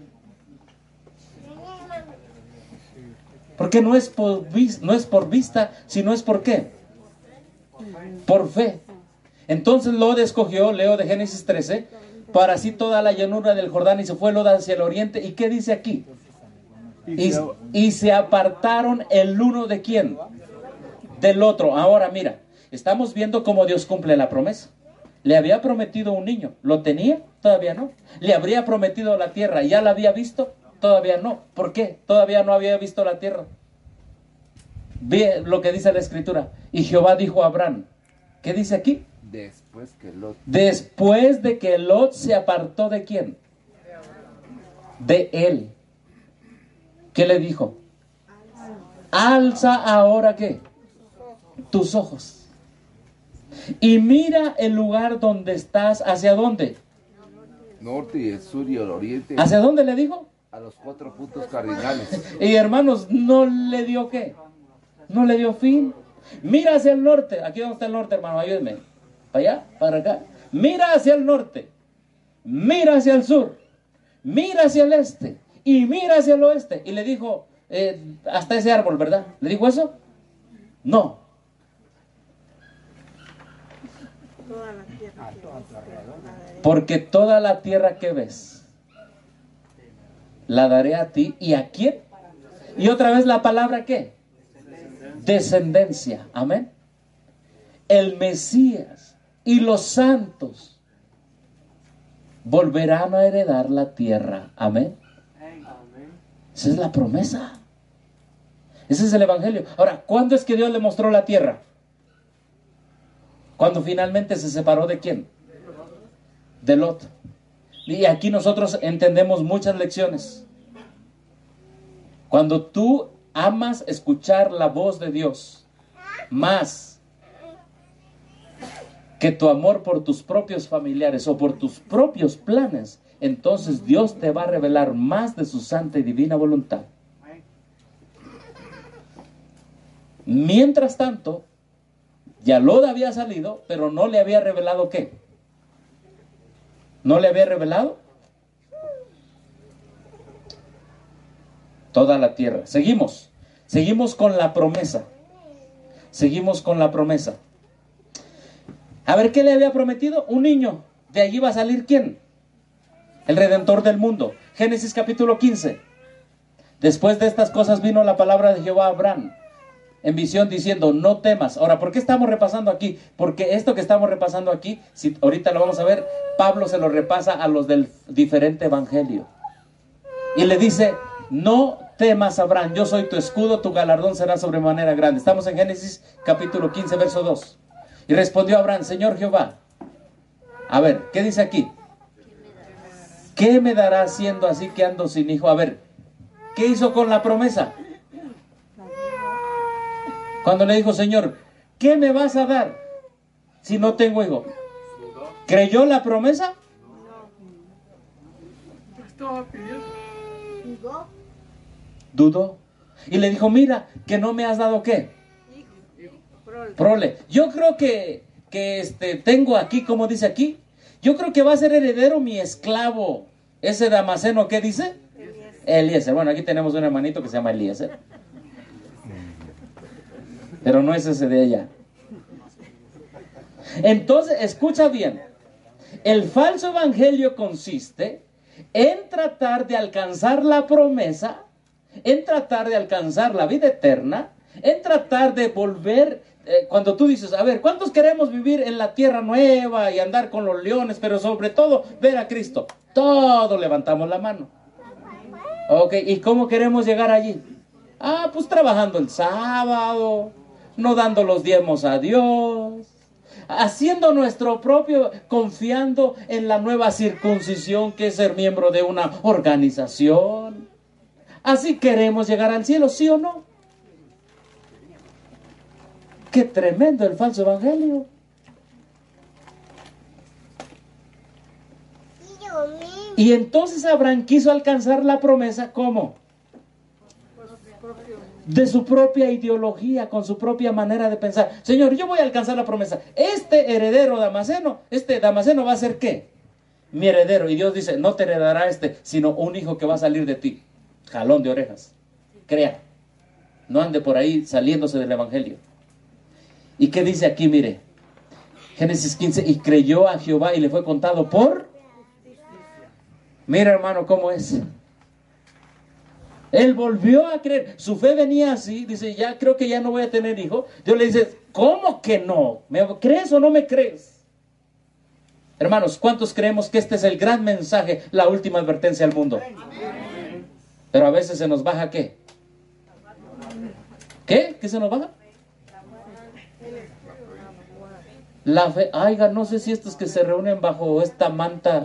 Porque no es por, no es por vista, sino es por qué. Por fe. Entonces Lot escogió, leo de Génesis trece, para sí toda la llanura del Jordán, y se fue Lot hacia el oriente. ¿Y qué dice aquí? Y, y se apartaron el uno de quién, del otro. Ahora mira, estamos viendo cómo Dios cumple la promesa. Le había prometido un niño, ¿lo tenía? Todavía no. Le habría prometido la tierra, ¿ya la había visto? Todavía no. ¿Por qué? Todavía no había visto la tierra. Ve lo que dice la Escritura. Y Jehová dijo a Abraham, ¿qué dice aquí? Después que Lot. Después de que Lot se apartó de quién, de él, ¿qué le dijo? Alza ahora ¿qué? Tus ojos y mira el lugar donde estás. ¿Hacia dónde? Norte y el sur y el oriente. ¿Hacia dónde le dijo? A los cuatro puntos cardinales. Y hermanos, ¿no le dio qué? ¿No le dio fin? Mira hacia el norte. Aquí donde está el norte, hermano, ayúdenme. Para allá, para acá. Mira hacia el norte. Mira hacia el sur. Mira hacia el este. Y mira hacia el oeste. Y le dijo, eh, hasta ese árbol, ¿verdad? ¿Le dijo eso? No. Porque toda la tierra que ves, la daré a ti. ¿Y a quién? Y otra vez la palabra ¿qué? Descendencia. Amén. El Mesías y los santos volverán a heredar la tierra. Amén. Esa es la promesa. Ese es el evangelio. Ahora, ¿cuándo es que Dios le mostró la tierra? Cuando finalmente se separó ¿de quién? De Lot. Y aquí nosotros entendemos muchas lecciones. Cuando tú amas escuchar la voz de Dios más que tu amor por tus propios familiares o por tus propios planes, entonces Dios te va a revelar más de su santa y divina voluntad. Mientras tanto, ya Lot había salido, pero no le había revelado ¿qué? ¿No le había revelado? Toda la tierra. Seguimos. Seguimos con la promesa. Seguimos con la promesa. A ver, ¿qué le había prometido? Un niño. De allí va a salir ¿quién? El Redentor del mundo. Génesis capítulo quince. Después de estas cosas vino la palabra de Jehová a Abraham en visión diciendo, no temas. Ahora, ¿por qué estamos repasando aquí? Porque esto que estamos repasando aquí, si ahorita lo vamos a ver, Pablo se lo repasa a los del diferente evangelio. Y le dice, no temas, Abraham, yo soy tu escudo, tu galardón será sobremanera grande. Estamos en Génesis capítulo quince, verso dos. Y respondió Abraham, Señor Jehová. A ver, ¿qué dice aquí? ¿Qué me dará siendo así que ando sin hijo? A ver, ¿qué hizo con la promesa? Cuando le dijo, Señor, ¿qué me vas a dar si no tengo hijo? ¿Creyó la promesa? ¿Dudó? Dudó. Y le dijo, mira, que no me has dado ¿qué? Prole. Prole. Yo creo que, que este, tengo aquí, como dice aquí, yo creo que va a ser heredero mi esclavo. Ese Damaseno, ¿qué dice? Eliezer. Eliezer. Bueno, aquí tenemos un hermanito que se llama Eliezer. Pero no es ese de allá. Entonces, escucha bien. El falso evangelio consiste en tratar de alcanzar la promesa, en tratar de alcanzar la vida eterna, en tratar de volver, eh, cuando tú dices, a ver, ¿cuántos queremos vivir en la tierra nueva y andar con los leones, pero sobre todo ver a Cristo? Todos levantamos la mano. Ok, ¿y cómo queremos llegar allí? Ah, pues trabajando el sábado, no dando los diezmos a Dios, haciendo nuestro propio, confiando en la nueva circuncisión que es ser miembro de una organización. Así queremos llegar al cielo, ¿sí o no? ¡Qué tremendo el falso evangelio! Y entonces Abraham quiso alcanzar la promesa, ¿cómo? De su propia ideología, con su propia manera de pensar. Señor, yo voy a alcanzar la promesa. Este heredero Damaseno, este Damaseno va a ser ¿qué? Mi heredero. Y Dios dice, no te heredará este, sino un hijo que va a salir de ti. Jalón de orejas. Crea. No ande por ahí saliéndose del evangelio. ¿Y qué dice aquí? Mire. Génesis quince. Y creyó a Jehová y le fue contado por... Mira, hermano, cómo es. Él volvió a creer. Su fe venía así. Dice, ya creo que ya no voy a tener hijo. Dios le dice, ¿cómo que no? ¿Me crees o no me crees? Hermanos, ¿cuántos creemos que este es el gran mensaje, la última advertencia al mundo? Amén. Pero a veces se nos baja ¿qué? ¿Qué? ¿Qué se nos baja? La fe. Aiga, no sé si estos que se reúnen bajo esta manta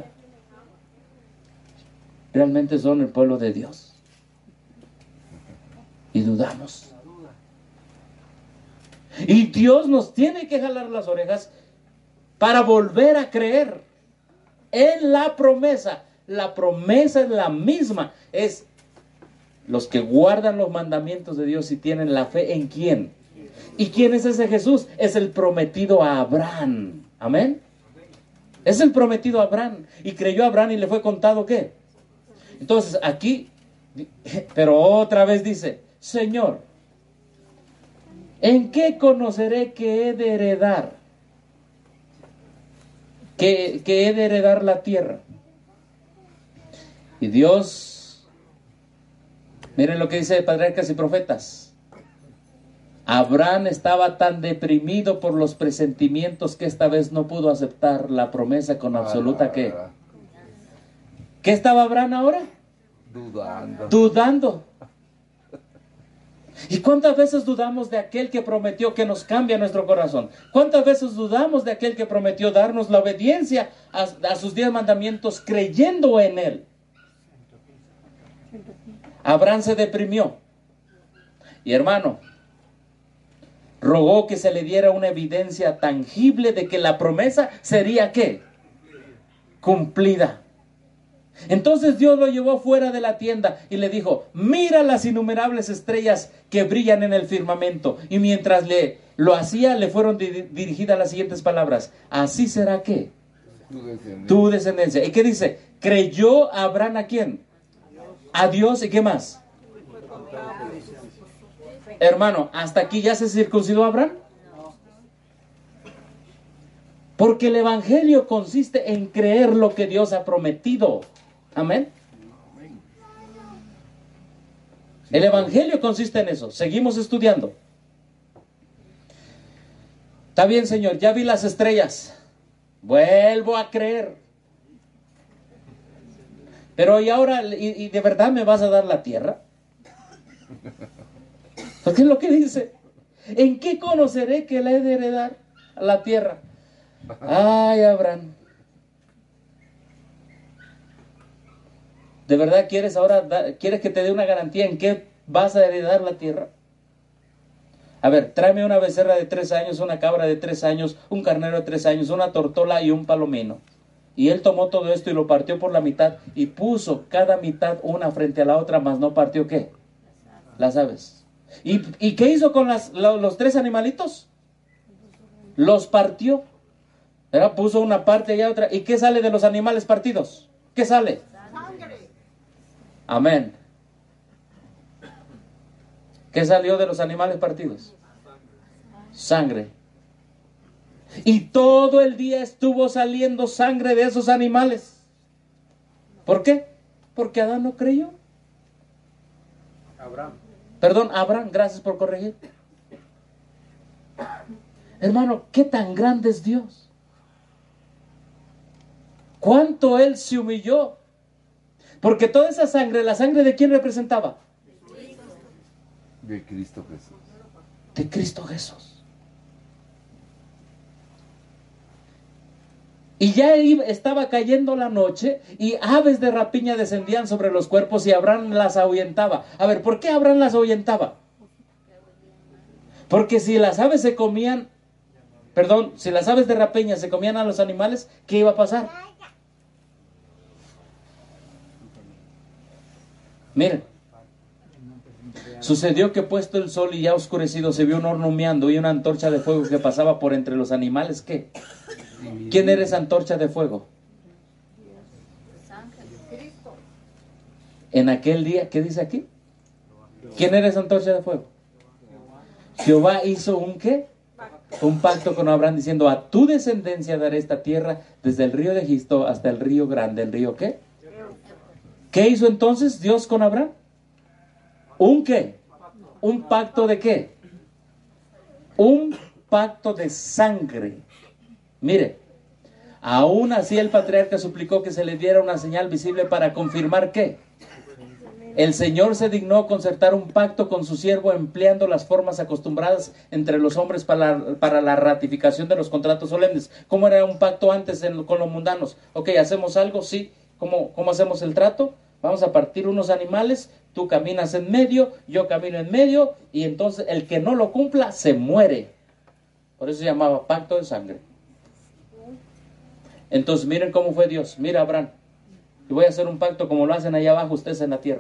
realmente son el pueblo de Dios. Y dudamos. Y Dios nos tiene que jalar las orejas para volver a creer en la promesa. La promesa es la misma. Es los que guardan los mandamientos de Dios y tienen la fe en ¿quién? ¿Y quién es ese Jesús? Es el prometido a Abraham. Amén. Es el prometido a Abraham. Y creyó a Abraham y le fue contado ¿qué? Entonces aquí, pero otra vez dice, Señor, ¿en qué conoceré que he de heredar? Que, que he de heredar la tierra. Y Dios, miren lo que dice Patriarcas y Profetas. Abraham estaba tan deprimido por los presentimientos que esta vez no pudo aceptar la promesa con absoluta ¿qué? ¿Qué estaba Abraham ahora? Dudando. Dudando. ¿Y cuántas veces dudamos de aquel que prometió que nos cambia nuestro corazón? ¿Cuántas veces dudamos de aquel que prometió darnos la obediencia a, a sus diez mandamientos creyendo en él? Abraham se deprimió. Y hermano, rogó que se le diera una evidencia tangible de que la promesa sería ¿qué? Cumplida. Entonces Dios lo llevó fuera de la tienda y le dijo, mira las innumerables estrellas que brillan en el firmamento. Y mientras le lo hacía, le fueron di dirigidas las siguientes palabras. Así será que Tu descendencia. tu descendencia. ¿Y qué dice? ¿Creyó Abraham a quién? A Dios. ¿Y qué más? Hermano, ¿hasta aquí ya se circuncidó Abraham? Porque el evangelio consiste en creer lo que Dios ha prometido. Amén. El evangelio consiste en eso. Seguimos estudiando. Está bien, Señor, ya vi las estrellas. Vuelvo a creer. Pero ¿y ahora? ¿Y, y de verdad me vas a dar la tierra? Porque es lo que dice. ¿En qué conoceré que la he de heredar a la tierra? Ay, Abraham. ¿De verdad quieres ahora, da, quieres que te dé una garantía en qué vas a heredar la tierra? A ver, tráeme una becerra de tres años, una cabra de tres años, un carnero de tres años, una tortola y un palomino. Y él tomó todo esto y lo partió por la mitad y puso cada mitad una frente a la otra, mas no partió ¿qué? Las aves. ¿Y, y qué hizo con las, los, los tres animalitos? Los partió. ¿Verdad? Puso una parte y otra. ¿Y qué sale de los animales partidos? ¿Qué sale? Sangre. Amén. ¿Qué salió de los animales partidos? Sangre. Y todo el día estuvo saliendo sangre de esos animales. ¿Por qué? Porque Adán no creyó. Abraham. Perdón, Abraham, gracias por corregir. Hermano, ¿qué tan grande es Dios? ¿Cuánto Él se humilló? Porque toda esa sangre, ¿la sangre de quién representaba? De Cristo Jesús. De Cristo Jesús. Y ya iba, estaba cayendo la noche y aves de rapiña descendían sobre los cuerpos y Abraham las ahuyentaba. A ver, ¿por qué Abraham las ahuyentaba? Porque si las aves se comían, perdón, si las aves de rapiña se comían a los animales, ¿qué iba a pasar? Miren, sucedió que puesto el sol y ya oscurecido se vio un horno humeando y una antorcha de fuego que pasaba por entre los animales. ¿Qué? ¿Quién era esa antorcha de fuego? En aquel día, ¿qué dice aquí? ¿Quién era esa antorcha de fuego? Jehová hizo un ¿qué? Un pacto con Abraham diciendo, a tu descendencia daré esta tierra desde el río de Egipto hasta el río grande. ¿El río qué? ¿Qué hizo entonces Dios con Abraham? ¿Un qué? ¿Un pacto de qué? Un pacto de sangre. Mire, aún así el patriarca suplicó que se le diera una señal visible para confirmar ¿qué? El Señor se dignó concertar un pacto con su siervo empleando las formas acostumbradas entre los hombres para la, para la ratificación de los contratos solemnes. ¿Cómo era un pacto antes en, con los mundanos? Ok, ¿hacemos algo? Sí. ¿Cómo, ¿Cómo hacemos el trato? Vamos a partir unos animales, tú caminas en medio, yo camino en medio, y entonces el que no lo cumpla se muere. Por eso se llamaba pacto de sangre. Entonces miren cómo fue Dios. Mira, Abraham, yo voy a hacer un pacto como lo hacen allá abajo ustedes en la tierra.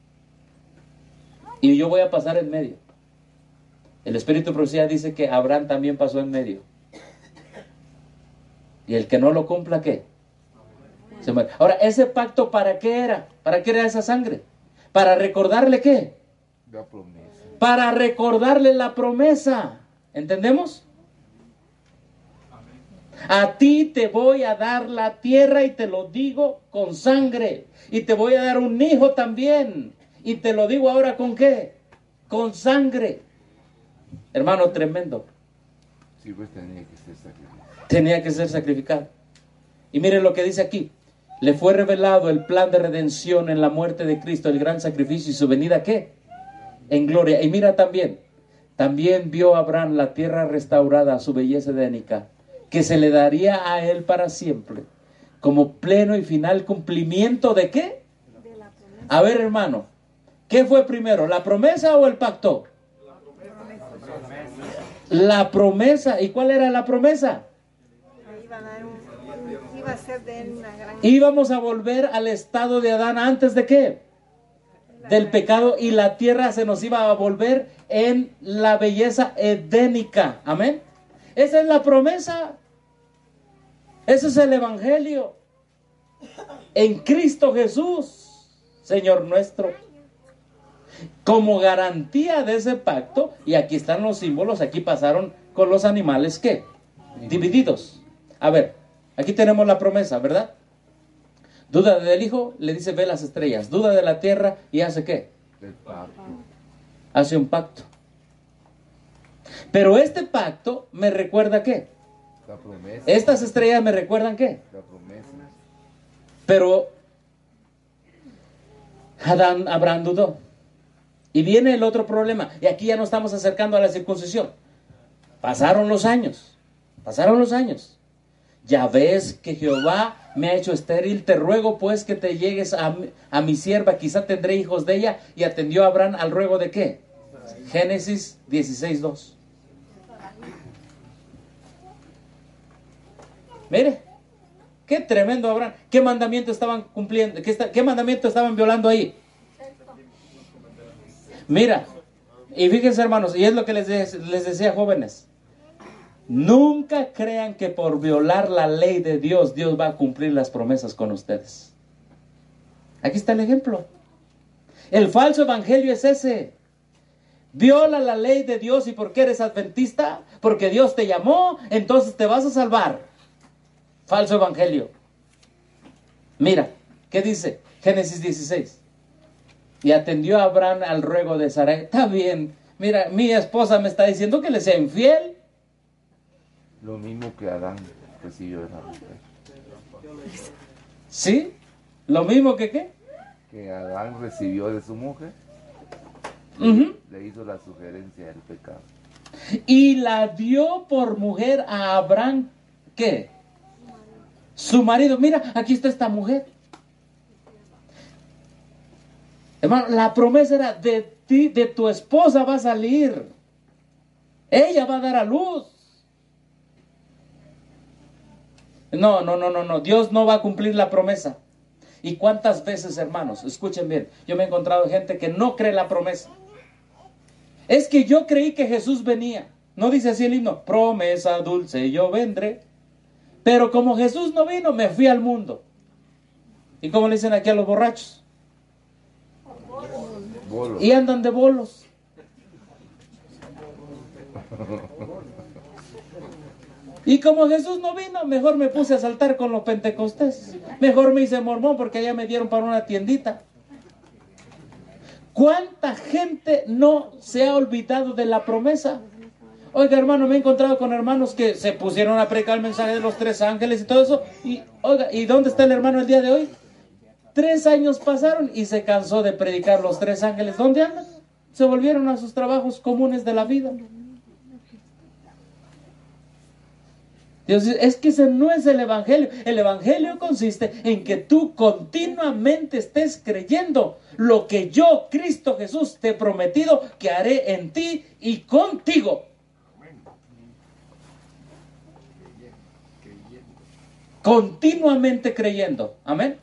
Y yo voy a pasar en medio. El Espíritu de Profecía dice que Abraham también pasó en medio. Y el que no lo cumpla, ¿qué? Se muere. Ahora, ¿ese pacto para qué era? ¿Para qué era esa sangre? ¿Para recordarle qué? La promesa. Para recordarle la promesa. ¿Entendemos? A ti te voy a dar la tierra y te lo digo con sangre. Y te voy a dar un hijo también. Y te lo digo ahora con qué? Con sangre. Hermano, tremendo. Sí, pues tenía que ser sacrificado. Tenía que ser sacrificado. Y miren lo que dice aquí. le fue revelado el plan de redención en la muerte de Cristo, el gran sacrificio y su venida, ¿qué? En gloria. Y mira también, también vio Abraham la tierra restaurada a su belleza edénica, que se le daría a él para siempre, como pleno y final cumplimiento ¿de qué? De la promesa. A ver, hermano, ¿qué fue primero, la promesa o el pacto? La promesa. ¿Y cuál era la promesa? Iba a, dar un- un- iba a ser de él una gran... Íbamos a volver al estado de Adán antes de qué? Del pecado, y la tierra se nos iba a volver en la belleza edénica. Amén. Esa es la promesa. Ese es el evangelio. En Cristo Jesús, Señor nuestro. Como garantía de ese pacto, y aquí están los símbolos, aquí pasaron con los animales, ¿qué? Divididos. A ver, aquí tenemos la promesa, ¿verdad? Duda del hijo, le dice ve las estrellas. Duda de la tierra y hace ¿qué? El pacto. Hace un pacto. Pero este pacto me recuerda ¿qué? La promesa. Estas estrellas me recuerdan ¿qué? La promesa. Pero Adán, Abraham dudó. Y viene el otro problema. Y aquí ya nos estamos acercando a la circuncisión. Pasaron los años. Pasaron los años. Ya ves que Jehová me ha hecho estéril. Te ruego pues que te llegues a, mi- a mi sierva. Quizá tendré hijos de ella. Y atendió a Abraham al ruego de ¿qué? Génesis dieciséis dos. Mire. Qué tremendo Abraham. ¿Qué mandamiento estaban cumpliendo? ¿Qué, está- qué mandamiento estaban violando ahí? Mira, y fíjense hermanos, y es lo que les, de- les decía jóvenes, nunca crean que por violar la ley de Dios, Dios va a cumplir las promesas con ustedes. Aquí está el ejemplo. El falso evangelio es ese. Viola la ley de Dios y porque eres adventista, porque Dios te llamó, entonces te vas a salvar. Falso evangelio. Mira, ¿qué dice? Génesis dieciséis. Y atendió a Abraham al ruego de Sarai. Está bien, mira, mi esposa me está diciendo que le sea infiel. Lo mismo que Adán recibió de la mujer. ¿Sí? ¿Lo mismo que qué? Que Adán recibió de su mujer. Ujú. Le hizo la sugerencia del pecado. Y la dio por mujer a Abraham, ¿qué? Su marido. Mira, aquí está esta mujer. Hermano, la promesa era de ti, de tu esposa va a salir. Ella va a dar a luz. No, no, no, no, no. Dios no va a cumplir la promesa. ¿Y cuántas veces, hermanos? Escuchen bien. Yo me he encontrado gente que no cree la promesa. Es que yo creí que Jesús venía. No dice así el himno. Promesa dulce, yo vendré. Pero como Jesús no vino, me fui al mundo. ¿Y cómo le dicen aquí a los borrachos? Bolos. Y andan de bolos. Y como Jesús no vino, mejor me puse a saltar con los pentecostés. Mejor me hice mormón porque allá me dieron para una tiendita. ¿Cuánta gente no se ha olvidado de la promesa? Oiga, hermano, me he encontrado con hermanos que se pusieron a predicar el mensaje de los tres ángeles y todo eso. Y, oiga, ¿y dónde está el hermano el día de hoy? Tres años pasaron y se cansó de predicar los tres ángeles. ¿Dónde andan? Se volvieron a sus trabajos comunes de la vida. Dios dice, es que ese no es el evangelio. El evangelio consiste en que tú continuamente estés creyendo lo que yo, Cristo Jesús, te he prometido que haré en ti y contigo. Continuamente creyendo. Amén.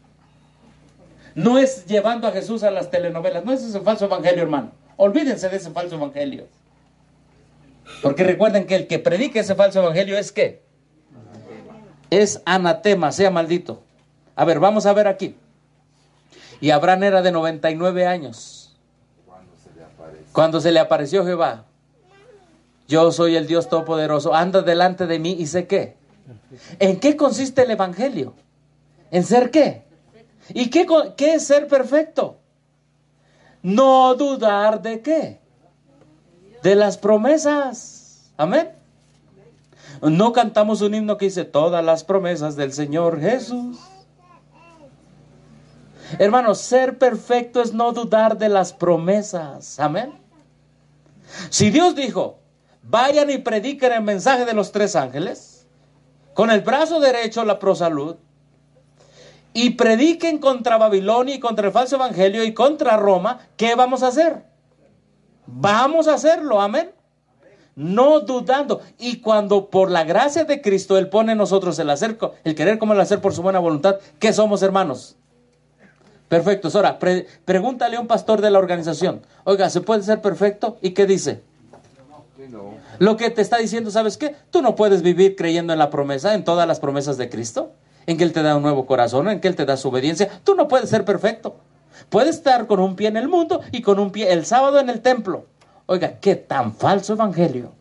No es llevando a Jesús a las telenovelas. No es ese falso evangelio, hermano. Olvídense de ese falso evangelio. Porque recuerden que el que predica ese falso evangelio es ¿qué? Es anatema, sea maldito. A ver, vamos a ver aquí. Y Abraham era de noventa y nueve años. Cuando se le aparece. Cuando se le apareció Jehová. Yo soy el Dios Todopoderoso. Anda delante de mí y sé qué. ¿En qué consiste el evangelio? ¿En ser qué? ¿Y qué, co- qué es ser perfecto? No dudar de qué. De las promesas. Amén. No cantamos un himno que dice todas las promesas del Señor Jesús. Hermanos, ser perfecto es no dudar de las promesas. Amén. Si Dios dijo, vayan y prediquen el mensaje de los tres ángeles, con el brazo derecho la prosalud, y prediquen contra Babilonia y contra el falso evangelio y contra Roma, ¿qué vamos a hacer? Vamos a hacerlo, amén. No dudando. Y cuando por la gracia de Cristo Él pone en nosotros el hacer, el querer como el hacer por su buena voluntad, ¿qué somos, hermanos? Perfectos. Ahora, pre- pregúntale a un pastor de la organización, oiga, ¿se puede ser perfecto? ¿Y qué dice? No. Lo que te está diciendo, ¿sabes qué? Tú no puedes vivir creyendo en la promesa, en todas las promesas de Cristo, en que Él te da un nuevo corazón, en que Él te da su obediencia. Tú no puedes ser perfecto. Puedes estar con un pie en el mundo y con un pie el sábado en el templo. Oiga, qué tan falso evangelio.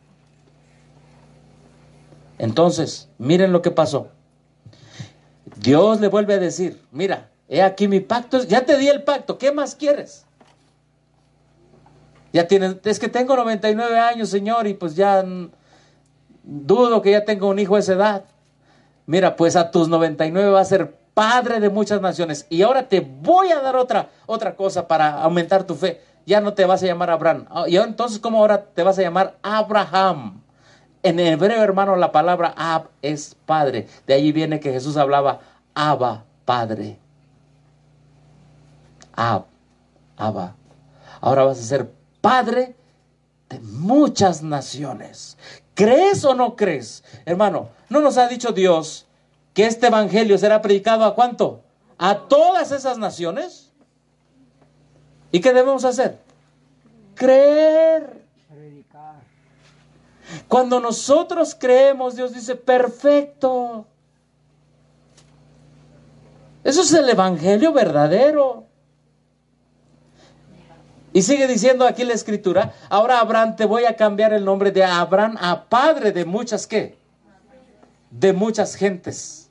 Entonces, miren lo que pasó. Dios le vuelve a decir, mira, he aquí mi pacto, ya te di el pacto, ¿qué más quieres? Ya tienes, es que tengo noventa y nueve años, Señor, y pues ya mm, dudo que ya tenga un hijo de esa edad. Mira, pues a tus noventa y nueve va a ser padre de muchas naciones. Y ahora te voy a dar otra, otra cosa para aumentar tu fe. Ya no te vas a llamar Abraham. Y entonces, ¿cómo ahora te vas a llamar Abraham? En hebreo, hermano, la palabra Ab es padre. De allí viene que Jesús hablaba Abba, Padre. Ab, Abba. Ahora vas a ser padre de muchas naciones. ¿Crees o no crees? Hermano, ¿no nos ha dicho Dios que este evangelio será predicado a cuánto? ¿A todas esas naciones? ¿Y qué debemos hacer? Creer. Predicar. Cuando nosotros creemos, Dios dice, perfecto. Eso es el evangelio verdadero. Y sigue diciendo aquí la escritura, ahora Abraham, te voy a cambiar el nombre de Abraham a padre de muchas, ¿qué? De muchas gentes.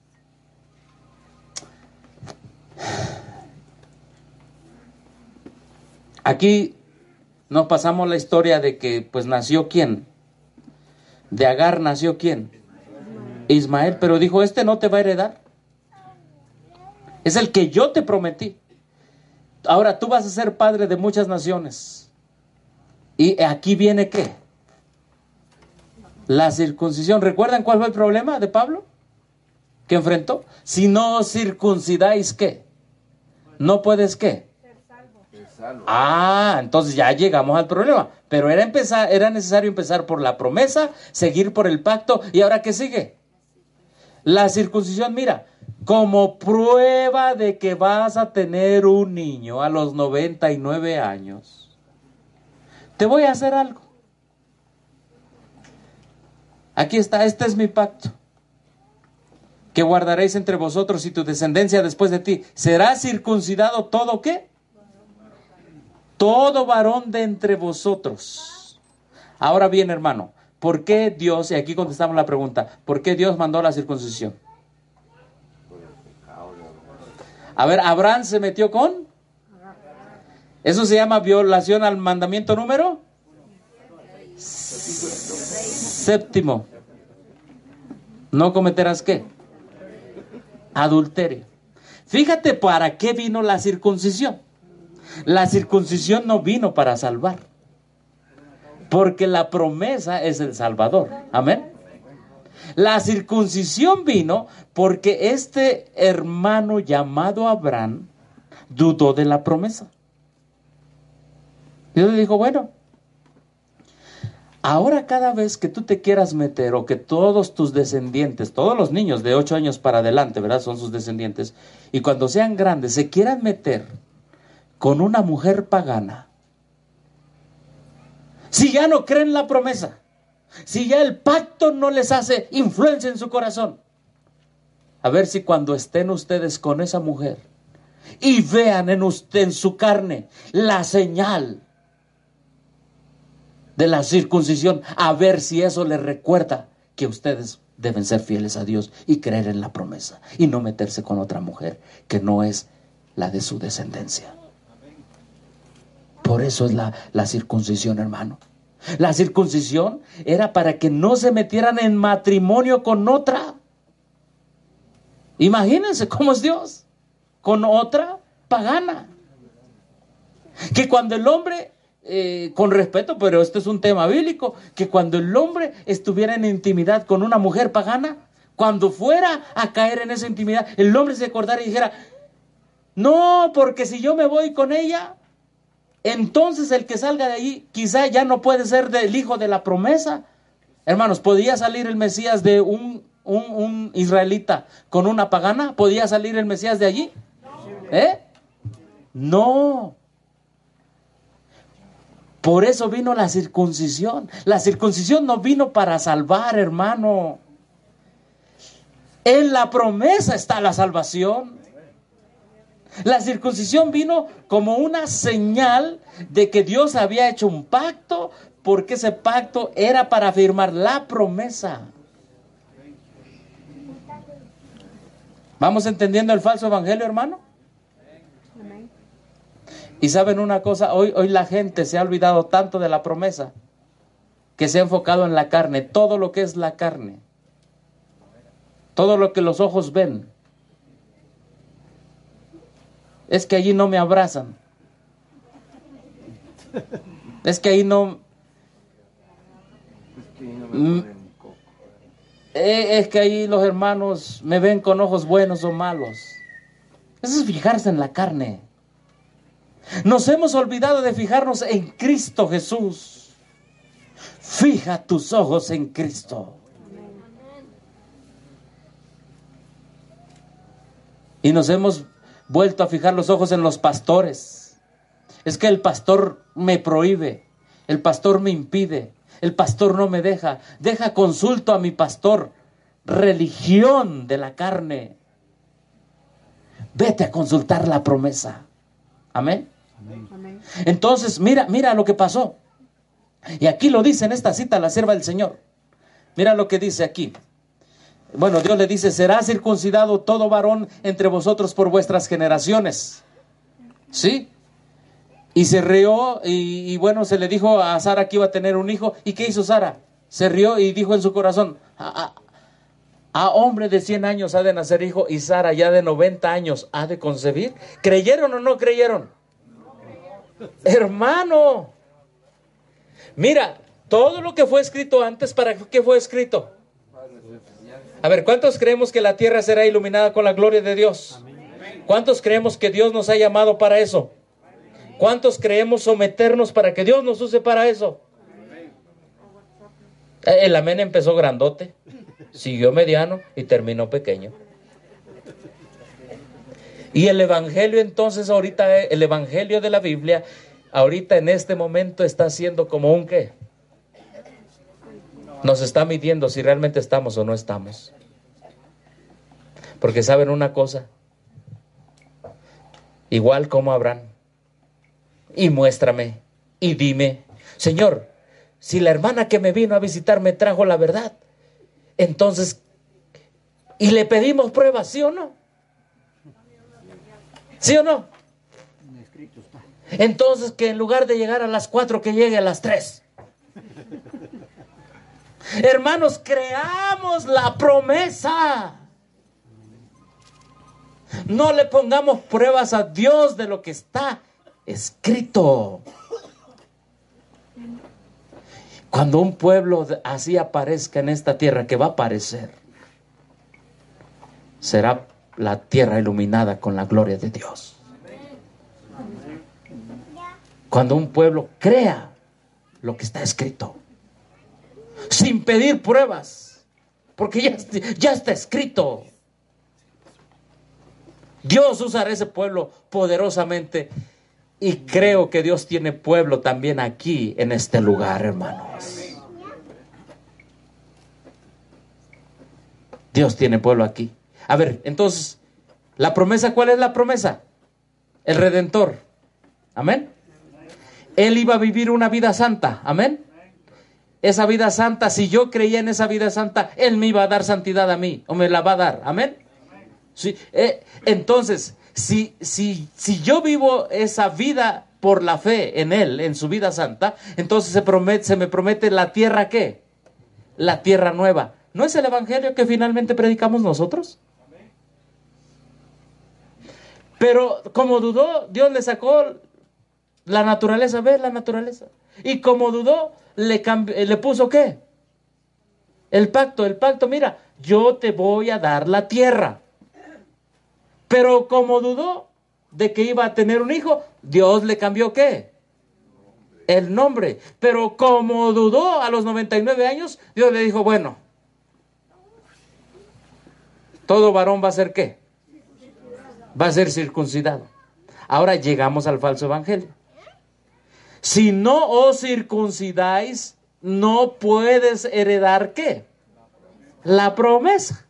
Aquí nos pasamos la historia de que pues nació ¿quién? De Agar nació ¿quién? Ismael, pero dijo, este no te va a heredar. Es el que yo te prometí. Ahora tú vas a ser padre de muchas naciones. Y aquí viene ¿qué? La circuncisión. ¿Recuerdan cuál fue el problema de Pablo? ¿Qué enfrentó? Si no circuncidáis, ¿qué? No puedes, ¿qué? Ah, entonces ya llegamos al problema. Pero era, empezar, era necesario empezar por la promesa, seguir por el pacto. ¿Y ahora qué sigue? La circuncisión, mira, como prueba de que vas a tener un niño a los noventa y nueve años, te voy a hacer algo. Aquí está, este es mi pacto, que guardaréis entre vosotros y tu descendencia después de ti. ¿Será circuncidado todo qué? Todo varón de entre vosotros. Ahora bien, hermano, ¿por qué Dios, y aquí contestamos la pregunta, ¿por qué Dios mandó la circuncisión? A ver, Abraham se metió con... Eso se llama violación al mandamiento número... Séptimo. No cometerás ¿qué? Adulterio. Fíjate para qué vino la circuncisión. La circuncisión no vino para salvar, porque la promesa es el Salvador. Amén. La circuncisión vino porque este hermano llamado Abraham dudó de la promesa. Dios le dijo, bueno, ahora cada vez que tú te quieras meter, o que todos tus descendientes, todos los niños de ocho años para adelante, ¿verdad? Son sus descendientes, y cuando sean grandes se quieran meter con una mujer pagana, si ya no creen la promesa, si ya el pacto no les hace influencia en su corazón, a ver si cuando estén ustedes con esa mujer y vean en usted, en su carne, la señal de la circuncisión, a ver si eso les recuerda que ustedes deben ser fieles a Dios y creer en la promesa y no meterse con otra mujer que no es la de su descendencia. Por eso es la, la circuncisión, hermano. La circuncisión era para que no se metieran en matrimonio con otra. Imagínense cómo es Dios. Con otra pagana. Que cuando el hombre, eh, con respeto, pero esto es un tema bíblico, que cuando el hombre estuviera en intimidad con una mujer pagana, cuando fuera a caer en esa intimidad, el hombre se acordara y dijera, no, porque si yo me voy con ella, entonces el que salga de allí quizá ya no puede ser del hijo de la promesa. Hermanos, ¿podía salir el Mesías de un, un, un israelita con una pagana? ¿Podía salir el Mesías de allí? ¿Eh? No. Por eso vino la circuncisión. La circuncisión no vino para salvar, hermano. En la promesa está la salvación. La circuncisión vino como una señal de que Dios había hecho un pacto, porque ese pacto era para afirmar la promesa. ¿Vamos entendiendo el falso evangelio, hermano? Y saben una cosa, hoy, hoy la gente se ha olvidado tanto de la promesa que se ha enfocado en la carne, todo lo que es la carne, todo lo que los ojos ven. Es que allí no me abrazan. Es que ahí no... Es que ahí no me ponen coco. Eh, es que ahí los hermanos me ven con ojos buenos o malos. Eso es fijarse en la carne. Nos hemos olvidado de fijarnos en Cristo Jesús. Fija tus ojos en Cristo. Y nos hemos vuelto a fijar los ojos en los pastores. Es que el pastor me prohíbe, el pastor me impide, el pastor no me deja. Deja consulto a mi pastor. Religión de la carne. Vete a consultar la promesa. Amén. Amén. Entonces, mira, mira lo que pasó. Y aquí lo dice en esta cita la sierva del Señor. Mira lo que dice aquí. Bueno, Dios le dice, será circuncidado todo varón entre vosotros por vuestras generaciones. ¿Sí? Y se rió y, y bueno, se le dijo a Sara que iba a tener un hijo. ¿Y qué hizo Sara? Se rió y dijo en su corazón, a, a, a hombre de cien años ha de nacer hijo y Sara ya de noventa años ha de concebir. ¿Creyeron o no creyeron? Hermano, mira, todo lo que fue escrito antes, ¿para qué fue escrito? A ver, ¿cuántos creemos que la tierra será iluminada con la gloria de Dios? ¿Cuántos creemos que Dios nos ha llamado para eso? ¿Cuántos creemos someternos para que Dios nos use para eso? El amén empezó grandote, siguió mediano y terminó pequeño. Y el evangelio entonces ahorita, el evangelio de la Biblia, ahorita en este momento está siendo como un ¿qué? Nos está midiendo si realmente estamos o no estamos. Porque saben una cosa, igual como Abraham, y muéstrame, y dime, Señor, si la hermana que me vino a visitar me trajo la verdad, entonces, y le pedimos pruebas, ¿sí o no? ¿Sí o no? Entonces que en lugar de llegar a las cuatro, que llegue a las tres. Hermanos, creamos la promesa. No le pongamos pruebas a Dios de lo que está escrito. Cuando un pueblo así aparezca en esta tierra, que va a aparecer, será la tierra iluminada con la gloria de Dios. Cuando un pueblo crea lo que está escrito, sin pedir pruebas, porque ya, ya está escrito. Dios usará ese pueblo poderosamente, y creo que Dios tiene pueblo también aquí en este lugar, hermanos. Dios tiene pueblo aquí. A ver, entonces, ¿la promesa cuál es la promesa? El Redentor. Amén. Él iba a vivir una vida santa. Amén. Esa vida santa, si yo creía en esa vida santa, Él me iba a dar santidad a mí, o me la va a dar. Amén. Sí, eh, entonces, si, si, si yo vivo esa vida por la fe en Él, en su vida santa, entonces se, promete, se me promete la tierra, ¿qué? La tierra nueva. ¿No es el evangelio que finalmente predicamos nosotros? Pero como dudó, Dios le sacó la naturaleza, ¿ves la naturaleza? Y como dudó, le, cambi- le puso ¿qué? El pacto, el pacto, mira, yo te voy a dar la tierra. Pero como dudó de que iba a tener un hijo, Dios le cambió ¿qué? El nombre. Pero como dudó a los noventa y nueve años, Dios le dijo, bueno, todo varón va a ser ¿qué? Va a ser circuncidado. Ahora llegamos al falso evangelio. Si no os circuncidáis, no puedes heredar ¿qué? La promesa.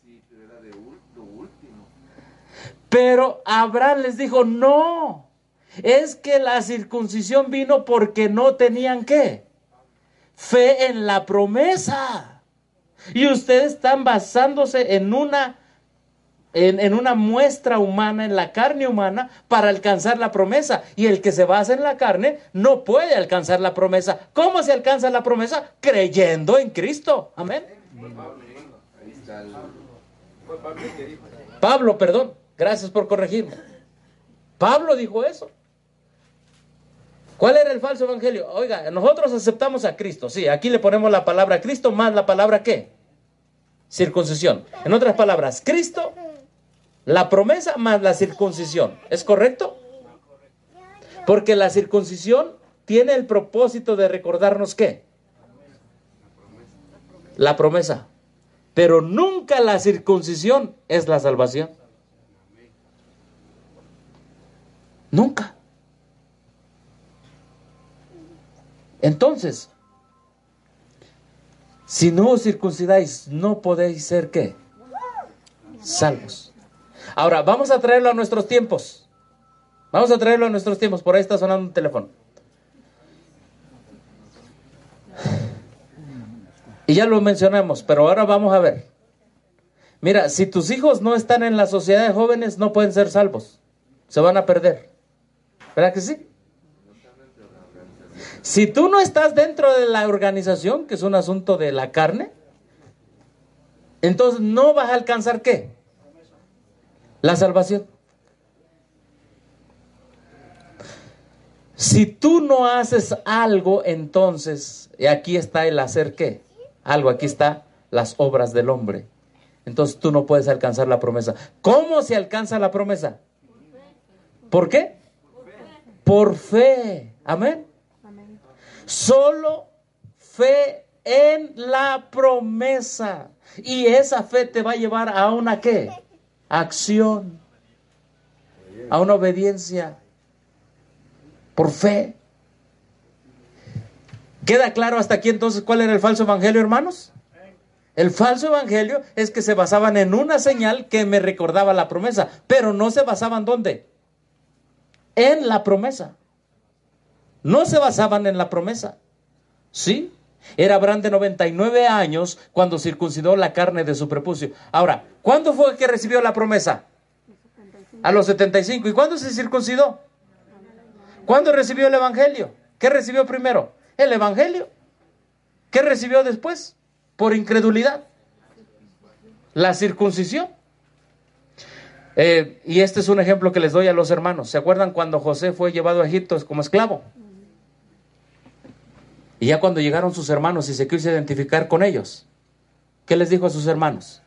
Pero Abraham les dijo, no, es que la circuncisión vino porque no tenían ¿qué? Fe en la promesa. Y ustedes están basándose en una, en, en una muestra humana, en la carne humana, para alcanzar la promesa. Y el que se basa en la carne no puede alcanzar la promesa. ¿Cómo se alcanza la promesa? Creyendo en Cristo. Amén. Pablo, perdón. Gracias por corregirme. Pablo dijo eso. ¿Cuál era el falso evangelio? Oiga, nosotros aceptamos a Cristo. Sí, aquí le ponemos la palabra Cristo más la palabra ¿qué? Circuncisión. En otras palabras, Cristo, la promesa más la circuncisión. ¿Es correcto? Porque la circuncisión tiene el propósito de recordarnos ¿qué? La promesa. Pero nunca la circuncisión es la salvación. Nunca. Entonces, si no os circuncidáis, no podéis ser ¿qué? Salvos. Ahora, vamos a traerlo a nuestros tiempos. Vamos a traerlo a nuestros tiempos. Por ahí está sonando un teléfono. Y ya lo mencionamos, pero ahora vamos a ver. Mira, si tus hijos no están en la sociedad de jóvenes, no pueden ser salvos. Se van a perder. ¿Verdad que sí? Si tú no estás dentro de la organización, que es un asunto de la carne, entonces no vas a alcanzar ¿qué? La salvación. Si tú no haces algo, entonces, y aquí está el hacer ¿qué? Algo, aquí está las obras del hombre. Entonces tú no puedes alcanzar la promesa. ¿Cómo se alcanza la promesa? ¿Por qué? Por fe. Amén. Solo fe en la promesa. Y esa fe te va a llevar a una ¿qué? Acción. A una obediencia. Por fe. ¿Queda claro hasta aquí entonces cuál era el falso evangelio, hermanos? El falso evangelio es que se basaban en una señal que me recordaba la promesa. Pero no se basaban ¿dónde? En la promesa. No se basaban en la promesa. ¿Sí? Era Abraham de noventa y nueve años cuando circuncidó la carne de su prepucio. Ahora, ¿cuándo fue que recibió la promesa? A los setenta y cinco. ¿Y cuándo se circuncidó? ¿Cuándo recibió el evangelio? ¿Qué recibió primero? El evangelio. ¿Qué recibió después? Por incredulidad. La circuncisión. Eh, y este es un ejemplo que les doy a los hermanos. ¿Se acuerdan cuando José fue llevado a Egipto como esclavo? Y ya cuando llegaron sus hermanos y se quiso identificar con ellos, ¿qué les dijo a sus hermanos?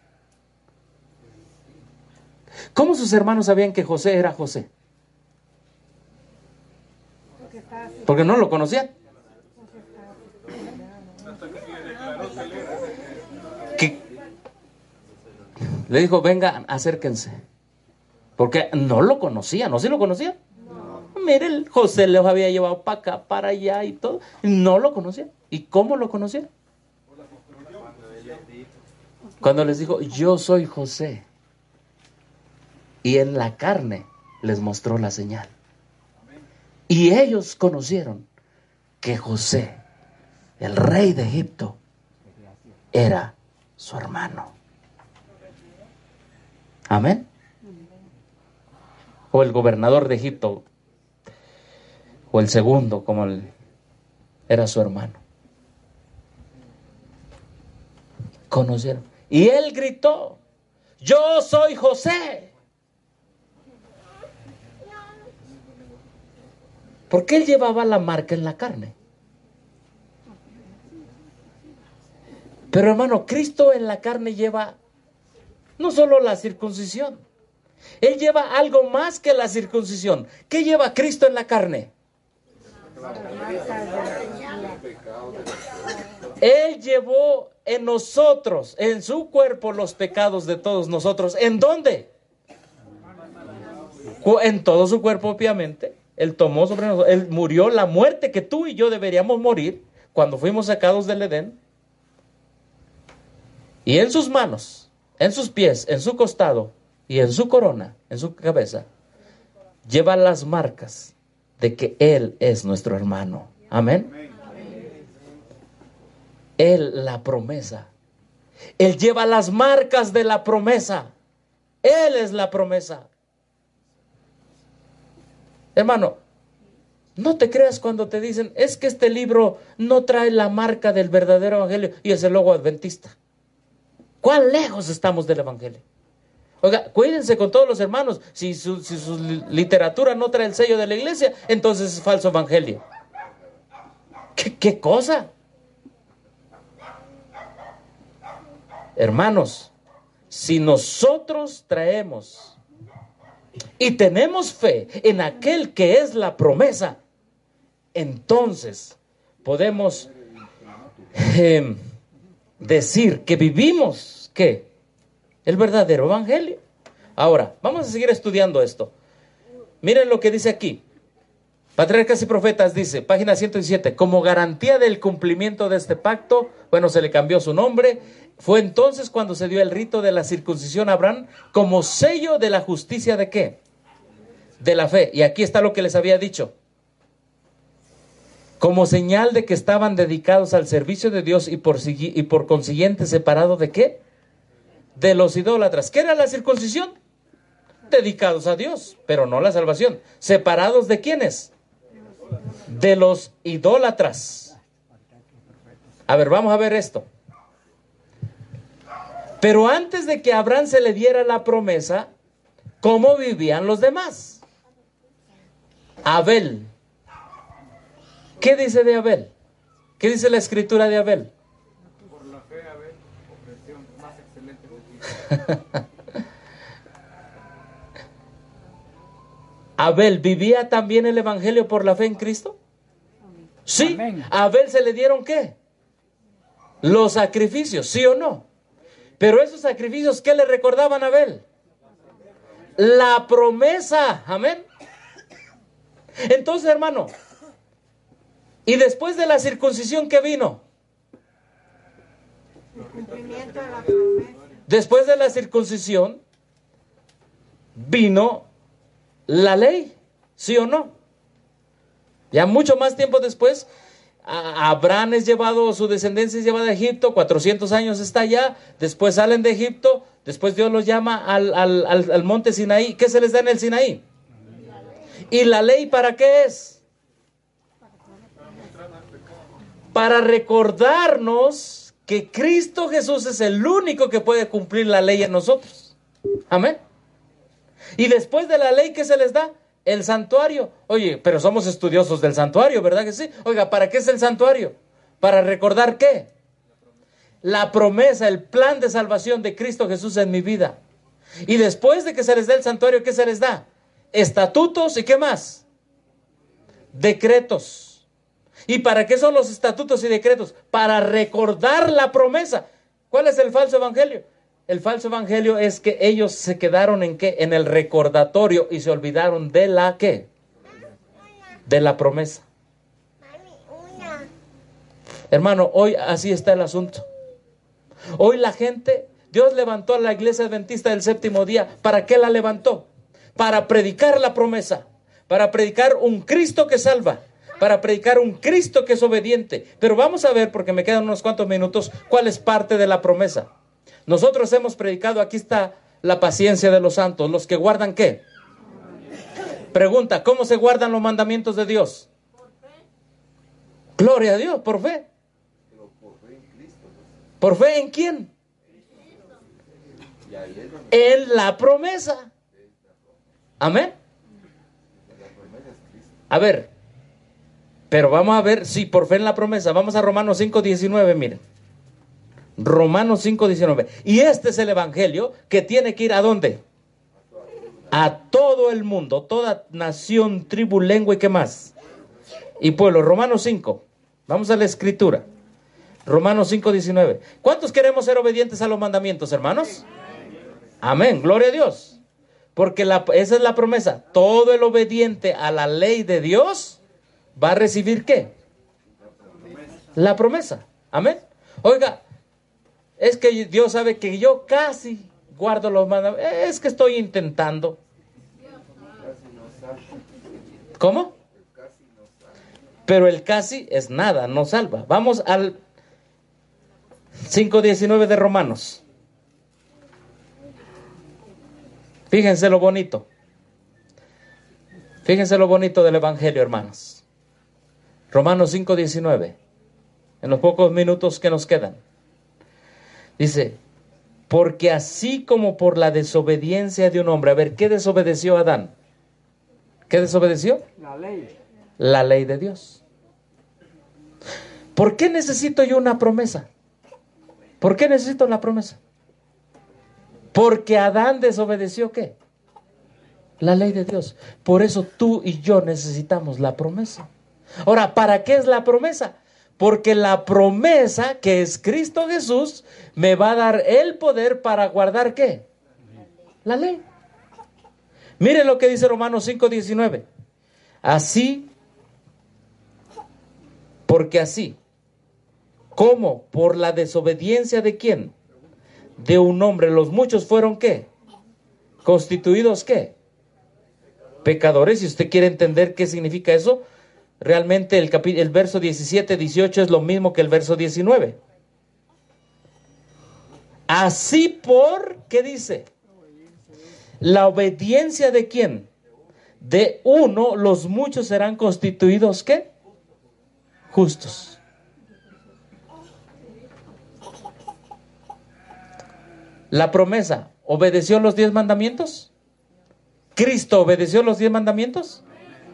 ¿Cómo sus hermanos sabían que José era José? Porque no lo conocían. ¿Qué? Le dijo, vengan, acérquense. Porque no lo conocían, ¿no? ¿Sí lo conocían? No. Mire, el José los había llevado para acá, para allá y todo. No lo conocían. ¿Y cómo lo conocían? Cuando les dijo, yo soy José. Y en la carne les mostró la señal. Y ellos conocieron que José, el rey de Egipto, era su hermano. Amén. O el gobernador de Egipto, o el segundo, como el, era su hermano. Conocieron. Y él gritó, yo soy José. Porque él llevaba la marca en la carne. Pero hermano, Cristo en la carne lleva no solo la circuncisión. Él lleva algo más que la circuncisión. ¿Qué lleva Cristo en la carne? Él llevó en nosotros, en su cuerpo, los pecados de todos nosotros. ¿En dónde? En todo su cuerpo, obviamente. Él tomó sobre nosotros, Él murió la muerte que tú y yo deberíamos morir cuando fuimos sacados del Edén. Y en sus manos, en sus pies, en su costado y en su corona, en su cabeza, lleva las marcas de que Él es nuestro hermano. Amén. Él, la promesa. Él lleva las marcas de la promesa. Él es la promesa. Hermano, no te creas cuando te dicen, es que este libro no trae la marca del verdadero evangelio y es el logo adventista. ¿Cuán lejos estamos del evangelio? Oiga, cuídense con todos los hermanos. Si su, si su literatura no trae el sello de la iglesia, entonces es falso evangelio. ¿Qué, qué cosa? Hermanos, si nosotros traemos y tenemos fe en aquel que es la promesa, entonces podemos eh, decir que vivimos, ¿qué? El verdadero evangelio. Ahora, vamos a seguir estudiando esto. Miren lo que dice aquí. Patriarcas y Profetas dice, página ciento diecisiete, como garantía del cumplimiento de este pacto, bueno, se le cambió su nombre, fue entonces cuando se dio el rito de la circuncisión a Abraham como sello de la justicia ¿de qué? De la fe. Y aquí está lo que les había dicho. Como señal de que estaban dedicados al servicio de Dios y por, y por consiguiente separados ¿de qué? De los idólatras. ¿Qué era la circuncisión? Dedicados a Dios, pero no la salvación. ¿Separados de quiénes? De los idólatras. A ver, vamos a ver esto. Pero antes de que a Abraham se le diera la promesa, ¿cómo vivían los demás? Abel. ¿Qué dice de Abel? ¿Qué dice la escritura de Abel? Por la fe Abel ofreció más excelente sacrificio. ¿Abel vivía también el evangelio por la fe en Cristo? Sí. Amén. ¿A Abel se le dieron qué? Los sacrificios, ¿sí o no? Pero esos sacrificios, ¿qué le recordaban a Abel? La promesa, amén. Entonces, hermano, ¿y después de la circuncisión qué vino? El cumplimiento de la promesa. Después de la circuncisión vino la ley, ¿sí o no? Ya mucho más tiempo después, a Abraham es llevado, su descendencia es llevada a Egipto, cuatrocientos años está allá, después salen de Egipto, después Dios los llama al, al, al, al monte Sinaí. ¿Qué se les da en el Sinaí? ¿Y la ley para qué es? Para recordarnos que Cristo Jesús es el único que puede cumplir la ley en nosotros. Amén. Y después de la ley, ¿qué se les da? El santuario. Oye, pero somos estudiosos del santuario, ¿verdad que sí? Oiga, ¿para qué es el santuario? ¿Para recordar qué? La promesa, el plan de salvación de Cristo Jesús en mi vida. Y después de que se les dé el santuario, ¿qué se les da? Estatutos y ¿qué más? Decretos. ¿Y para qué son los estatutos y decretos? Para recordar la promesa. ¿Cuál es el falso evangelio? El falso evangelio es que ellos se quedaron en qué? En el recordatorio y se olvidaron de la ¿qué? De la promesa. Hermano, hoy así está el asunto. Hoy la gente, Dios levantó a la iglesia adventista del séptimo día. ¿Para qué la levantó? Para predicar la promesa, para predicar un Cristo que salva, para predicar un Cristo que es obediente. Pero vamos a ver, porque me quedan unos cuantos minutos, cuál es parte de la promesa. Nosotros hemos predicado, aquí está la paciencia de los santos, los que guardan ¿qué? Pregunta, ¿cómo se guardan los mandamientos de Dios? Por fe. Gloria a Dios, por fe. Pero por fe en Cristo. ¿Por fe en quién? En la promesa. Amén. A ver, Pero vamos a ver si por fe en la promesa. Vamos a Romanos cinco diecinueve, miren. Romanos cinco diecinueve. Y este es el evangelio que tiene que ir ¿a dónde? A todo el mundo, toda nación, tribu, lengua y qué más. Y pueblo. Romanos cinco. Vamos a la escritura. Romanos cinco diecinueve. ¿Cuántos queremos ser obedientes a los mandamientos, hermanos? Amén. Gloria a Dios. Porque la, esa es la promesa. Todo el obediente a la ley de Dios va a recibir ¿qué? La promesa. Amén. Oiga, es que Dios sabe que yo casi guardo los mandamientos. Es que estoy intentando. ¿Cómo? Pero el casi es nada, no salva. Vamos al cinco diecinueve de Romanos. Fíjense lo bonito. Fíjense lo bonito del evangelio, hermanos. Romanos cinco diecinueve. En los pocos minutos que nos quedan. Dice, porque así como por la desobediencia de un hombre. A ver, ¿qué desobedeció Adán? ¿Qué desobedeció? La ley. La ley de Dios. ¿Por qué necesito yo una promesa? ¿Por qué necesito la promesa? Porque Adán desobedeció ¿qué? La ley de Dios. Por eso tú y yo necesitamos la promesa. Ahora, ¿para qué es la promesa? Porque la promesa, que es Cristo Jesús, me va a dar el poder para guardar ¿qué? La ley. Miren lo que dice Romanos cinco diecinueve. Así, porque así, ¿cómo? Por la desobediencia de ¿quién? De un hombre, los muchos fueron ¿qué? Constituidos ¿qué? Pecadores. Si usted quiere entender qué significa eso, realmente el, capi- el verso diecisiete, dieciocho es lo mismo que el verso diecinueve. Así por, ¿qué dice? La obediencia de ¿quién? De uno, los muchos serán constituidos ¿qué? Justos. La promesa, ¿obedeció los diez mandamientos? ¿Cristo obedeció los diez mandamientos?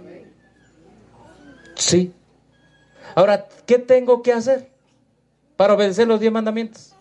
Sí. Ahora, ¿qué tengo que hacer para obedecer los diez mandamientos?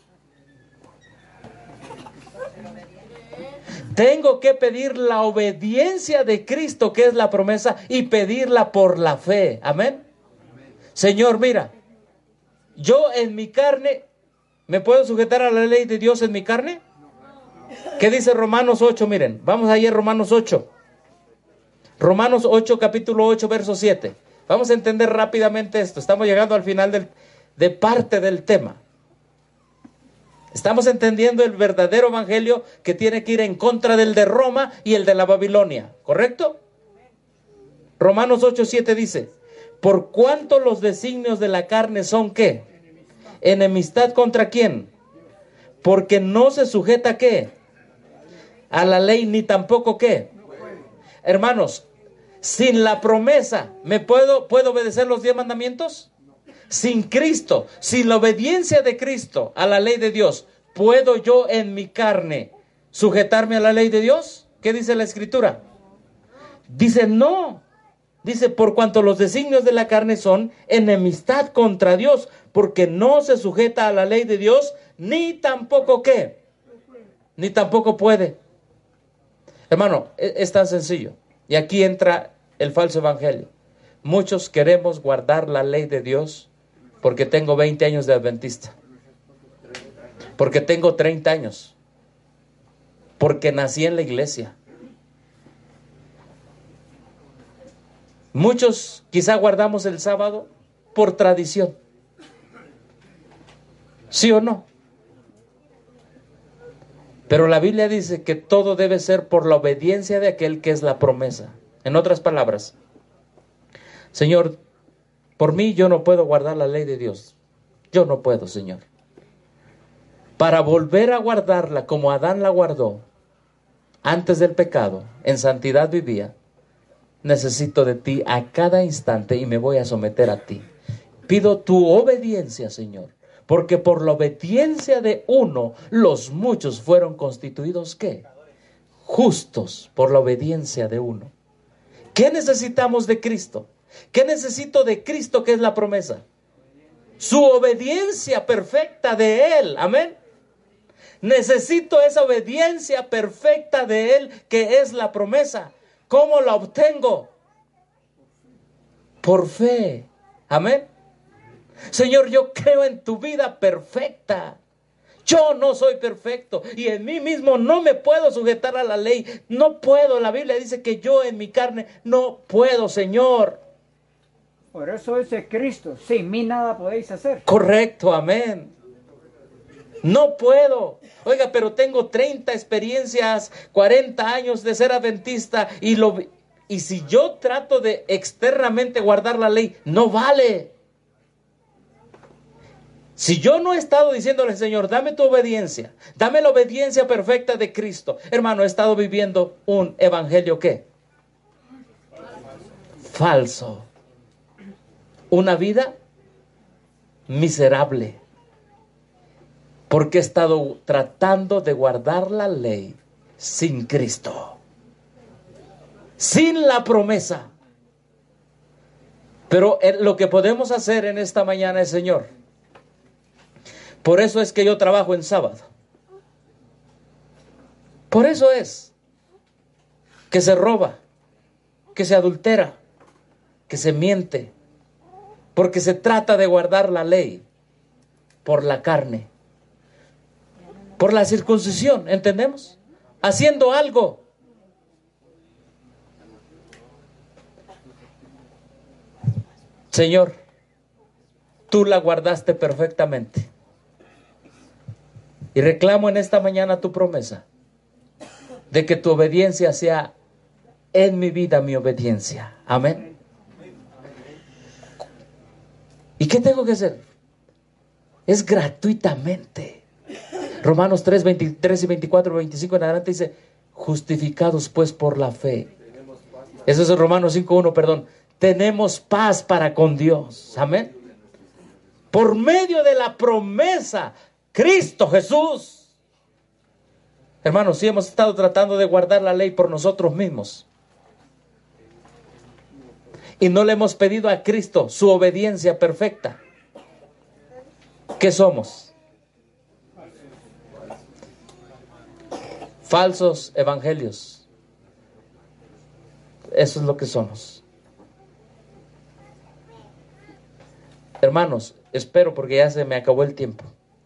Tengo que pedir la obediencia de Cristo, que es la promesa, y pedirla por la fe. Amén. Señor, mira, yo en mi carne, ¿me puedo sujetar a la ley de Dios en mi carne? ¿Qué dice Romanos ocho? Miren, vamos ahí a Romanos ocho. Romanos ocho, capítulo ocho, verso siete. Vamos a entender rápidamente esto. Estamos llegando al final del, de parte del tema. Estamos entendiendo el verdadero evangelio que tiene que ir en contra del de Roma y el de la Babilonia. ¿Correcto? Romanos ocho, siete dice, por cuanto los designios de la carne son ¿qué? Enemistad contra ¿quién? Porque no se sujeta ¿qué? A la ley, ni tampoco ¿qué? Hermanos, sin la promesa, ¿me puedo, puedo obedecer los diez mandamientos? Sin Cristo, sin la obediencia de Cristo a la ley de Dios, ¿puedo yo en mi carne sujetarme a la ley de Dios? ¿Qué dice la Escritura? Dice no. Dice, por cuanto los designios de la carne son enemistad contra Dios, porque no se sujeta a la ley de Dios, ni tampoco ¿qué? Ni tampoco puede. Hermano, es, es tan sencillo. Y aquí entra el falso evangelio. Muchos queremos guardar la ley de Dios porque tengo veinte años de adventista. Porque tengo treinta años. Porque nací en la iglesia. Muchos quizá guardamos el sábado por tradición. ¿Sí o no? Pero la Biblia dice que todo debe ser por la obediencia de aquel que es la promesa. En otras palabras, Señor, por mí yo no puedo guardar la ley de Dios. Yo no puedo, Señor. Para volver a guardarla como Adán la guardó, antes del pecado, en santidad vivía, necesito de ti a cada instante y me voy a someter a ti. Pido tu obediencia, Señor. Porque por la obediencia de uno, los muchos fueron constituidos, ¿qué? Justos por la obediencia de uno. ¿Qué necesitamos de Cristo? ¿Qué necesito de Cristo, que es la promesa? Su obediencia perfecta de Él. Amén. Necesito esa obediencia perfecta de Él, que es la promesa. ¿Cómo la obtengo? Por fe. Amén. Señor, yo creo en tu vida perfecta. Yo no soy perfecto y en mí mismo no me puedo sujetar a la ley. No puedo. La Biblia dice que yo en mi carne no puedo, Señor. Por eso dice Cristo, sin mí nada podéis hacer. Correcto, amén. No puedo. Oiga, pero tengo treinta experiencias, cuarenta años de ser adventista y lo y si yo trato de externamente guardar la ley, no vale. Si yo no he estado diciéndole, Señor, dame tu obediencia, dame la obediencia perfecta de Cristo, hermano, he estado viviendo un evangelio ¿qué? Falso. Una vida miserable. Porque he estado tratando de guardar la ley sin Cristo. Sin la promesa. Pero lo que podemos hacer en esta mañana es, Señor, por eso es que yo trabajo en sábado. Por eso es que se roba, que se adultera, que se miente. Porque se trata de guardar la ley por la carne, por la circuncisión, ¿entendemos? Haciendo algo. Señor, tú la guardaste perfectamente. Y reclamo en esta mañana tu promesa de que tu obediencia sea en mi vida mi obediencia. Amén. ¿Y qué tengo que hacer? Es gratuitamente. Romanos tres, veintitrés y veinticuatro, veinticinco en adelante dice, justificados pues por la fe. Eso es en Romanos cinco uno, perdón. Tenemos paz para con Dios. Amén. Por medio de la promesa, Cristo Jesús. Hermanos, si hemos estado tratando de guardar la ley por nosotros mismos y no le hemos pedido a Cristo su obediencia perfecta, ¿qué somos? Falsos evangelios. Eso es lo que somos. Hermanos, espero porque ya se me acabó el tiempo,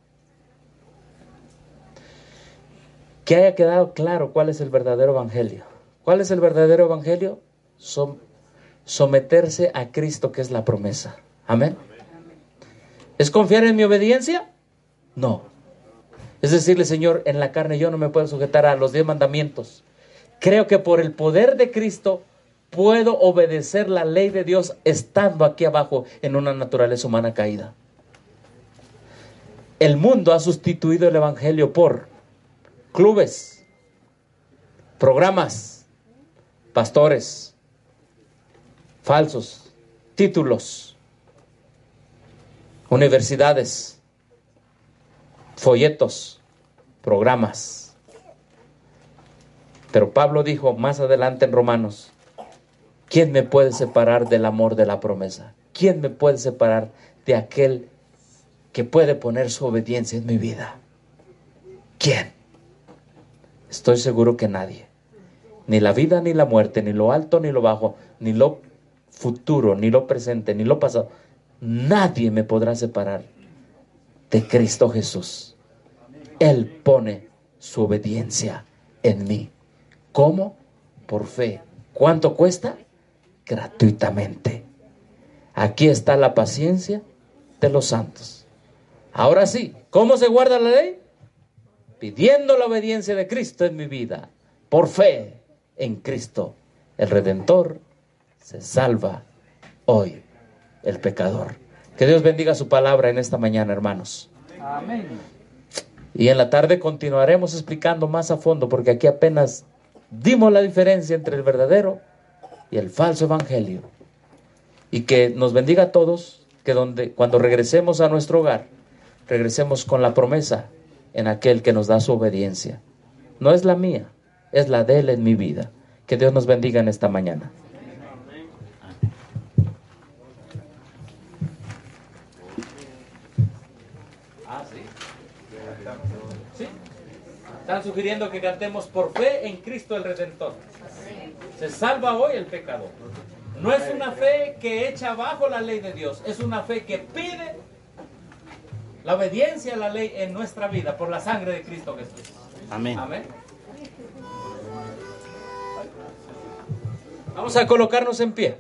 que haya quedado claro cuál es el verdadero evangelio. ¿Cuál es el verdadero evangelio? Som- someterse a Cristo, que es la promesa. Amén. ¿Es confiar en mi obediencia? No. Es decirle, Señor, en la carne yo no me puedo sujetar a los diez mandamientos. Creo que por el poder de Cristo puedo obedecer la ley de Dios estando aquí abajo en una naturaleza humana caída. El mundo ha sustituido el evangelio por clubes, programas, pastores, falsos, títulos, universidades, folletos, programas. Pero Pablo dijo más adelante en Romanos, ¿quién me puede separar del amor de la promesa? ¿Quién me puede separar de aquel que puede poner su obediencia en mi vida? ¿Quién? Estoy seguro que nadie. Ni la vida, ni la muerte, ni lo alto, ni lo bajo, ni lo futuro, ni lo presente, ni lo pasado. Nadie me podrá separar de Cristo Jesús. Él pone su obediencia en mí. ¿Cómo? Por fe. ¿Cuánto cuesta? Gratuitamente. Aquí está la paciencia de los santos. Ahora sí, ¿cómo se guarda la ley? Pidiendo la obediencia de Cristo en mi vida. Por fe en Cristo, el Redentor, se salva hoy el pecador. Que Dios bendiga su palabra en esta mañana, hermanos. Amén. Y en la tarde continuaremos explicando más a fondo, porque aquí apenas dimos la diferencia entre el verdadero y el falso evangelio. Y que nos bendiga a todos, que donde, cuando regresemos a nuestro hogar, regresemos con la promesa en aquel que nos da su obediencia. No es la mía, es la de Él en mi vida. Que Dios nos bendiga en esta mañana. Ah, sí. Sí. Están sugiriendo que cantemos por fe en Cristo el Redentor. Se salva hoy el pecador. No es una fe que echa abajo la ley de Dios, es una fe que pide la obediencia a la ley en nuestra vida por la sangre de Cristo Jesús. Amén. Amén. Vamos a colocarnos en pie.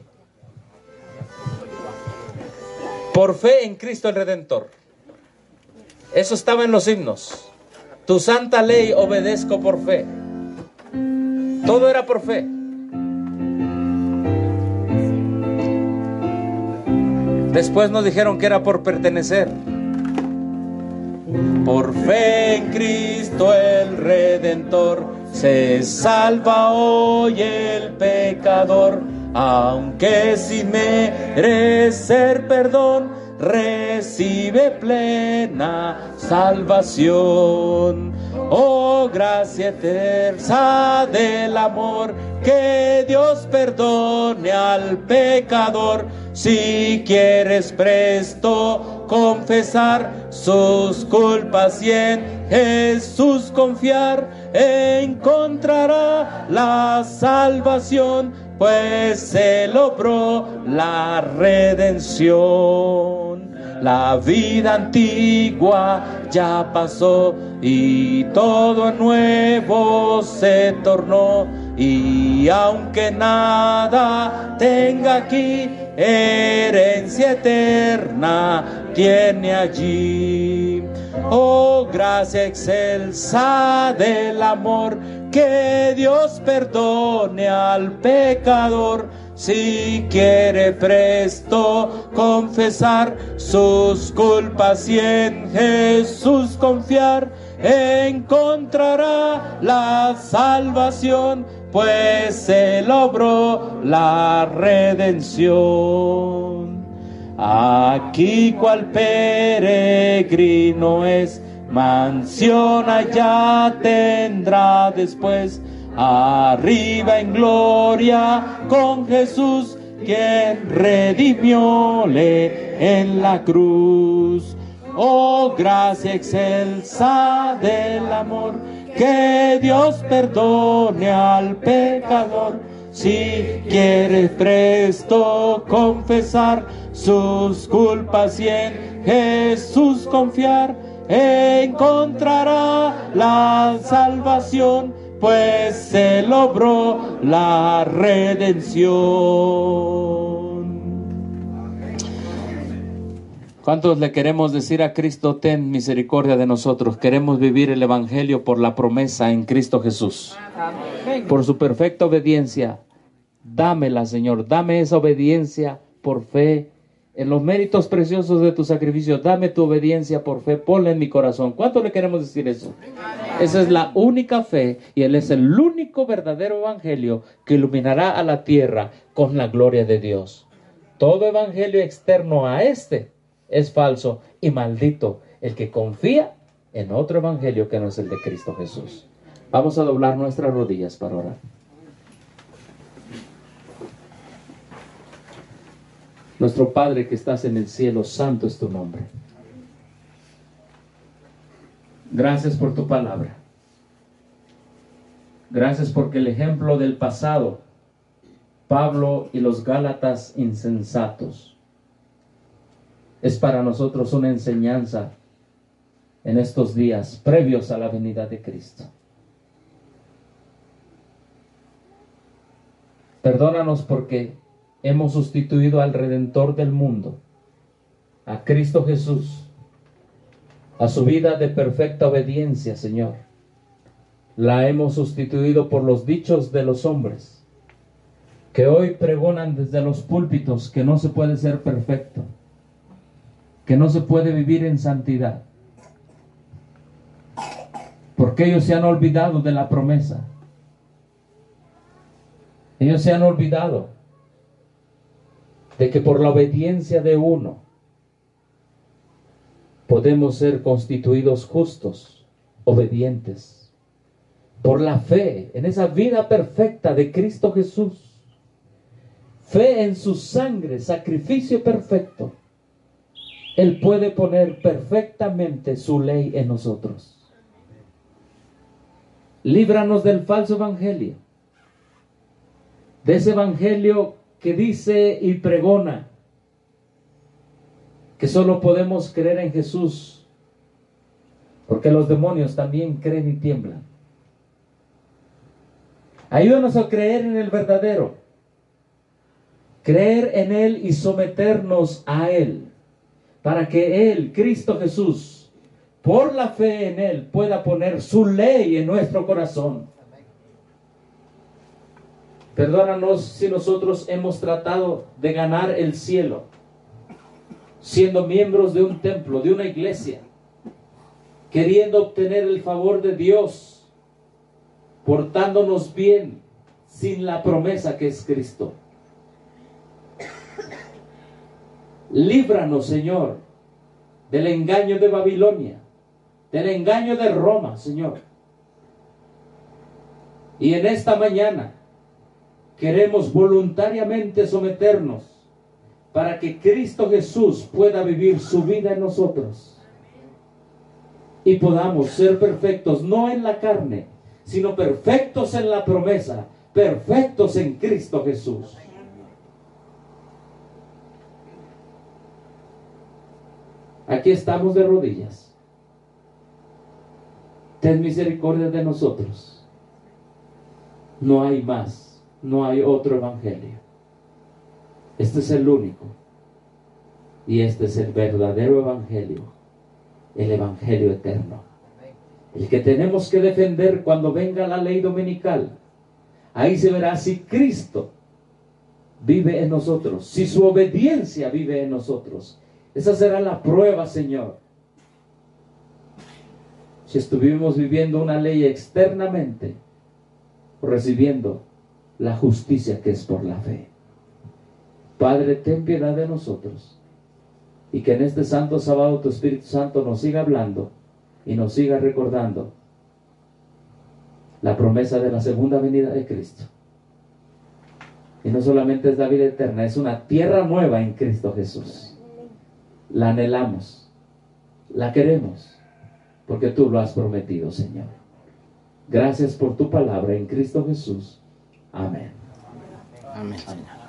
Por fe en Cristo el Redentor. Eso estaba en los himnos. Tu santa ley obedezco por fe. Todo era por fe. Después nos dijeron que era por pertenecer. Por fe en Cristo el Redentor, se salva hoy el pecador, aunque sin merecer perdón, recibe plena salvación. Oh, gracia eterna del amor, que Dios perdone al pecador. Si quieres presto confesar sus culpas y en Jesús confiar, encontrará la salvación, pues se logró la redención. La vida antigua ya pasó y todo nuevo se tornó. Y aunque nada tenga aquí, herencia eterna tiene allí. Oh, gracia excelsa del amor, que Dios perdone al pecador. Si quiere presto confesar sus culpas y en Jesús confiar, encontrará la salvación, pues se logró la redención. Aquí cual peregrino es, mansión allá tendrá después. Arriba en gloria con Jesús, quien redimióle en la cruz. Oh, gracia excelsa del amor, que Dios perdone al pecador. Si quiere presto confesar sus culpas y en Jesús confiar, encontrará la salvación, pues se logró la redención. ¿Cuántos le queremos decir a Cristo, ten misericordia de nosotros? Queremos vivir el Evangelio por la promesa en Cristo Jesús. Amén. Por su perfecta obediencia. Dámela, Señor. Dame esa obediencia por fe. En los méritos preciosos de tu sacrificio, dame tu obediencia por fe. Ponla en mi corazón. ¿Cuánto le queremos decir eso? Esa es la única fe y Él es el único verdadero evangelio que iluminará a la tierra con la gloria de Dios. Todo evangelio externo a este es falso y maldito el que confía en otro evangelio que no es el de Cristo Jesús. Vamos a doblar nuestras rodillas para orar. Nuestro Padre que estás en el cielo, santo es tu nombre. Gracias por tu palabra. Gracias porque el ejemplo del pasado, Pablo y los Gálatas insensatos, es para nosotros una enseñanza en estos días previos a la venida de Cristo. Perdónanos porque hemos sustituido al Redentor del mundo, a Cristo Jesús, a su vida de perfecta obediencia, Señor. La hemos sustituido por los dichos de los hombres, que hoy pregonan desde los púlpitos que no se puede ser perfecto, que no se puede vivir en santidad, porque ellos se han olvidado de la promesa. Ellos se han olvidado de que por la obediencia de uno podemos ser constituidos justos, obedientes, por la fe en esa vida perfecta de Cristo Jesús, fe en su sangre, sacrificio perfecto, Él puede poner perfectamente su ley en nosotros. Líbranos del falso evangelio, de ese evangelio que dice y pregona que solo podemos creer en Jesús, porque los demonios también creen y tiemblan. Ayúdanos a creer en el verdadero, creer en Él y someternos a Él, para que Él, Cristo Jesús, por la fe en Él, pueda poner su ley en nuestro corazón. Perdónanos si nosotros hemos tratado de ganar el cielo, siendo miembros de un templo, de una iglesia, queriendo obtener el favor de Dios, portándonos bien, sin la promesa que es Cristo. Líbranos, Señor, del engaño de Babilonia, del engaño de Roma, Señor. Y en esta mañana queremos voluntariamente someternos para que Cristo Jesús pueda vivir su vida en nosotros y podamos ser perfectos, no en la carne, sino perfectos en la promesa, perfectos en Cristo Jesús. Aquí estamos de rodillas. Ten misericordia de nosotros. No hay más, no hay otro evangelio. Este es el único. Y este es el verdadero evangelio, el evangelio eterno. El que tenemos que defender cuando venga la ley dominical. Ahí se verá si Cristo vive en nosotros, si su obediencia vive en nosotros. Esa será la prueba, Señor. Si estuvimos viviendo una ley externamente, o recibiendo la justicia que es por la fe. Padre, ten piedad de nosotros. Y que en este santo sábado tu Espíritu Santo nos siga hablando y nos siga recordando la promesa de la segunda venida de Cristo. Y no solamente es la vida eterna, es una tierra nueva en Cristo Jesús. La anhelamos, la queremos, porque tú lo has prometido, Señor. Gracias por tu palabra en Cristo Jesús. Amén. Amén, Señor.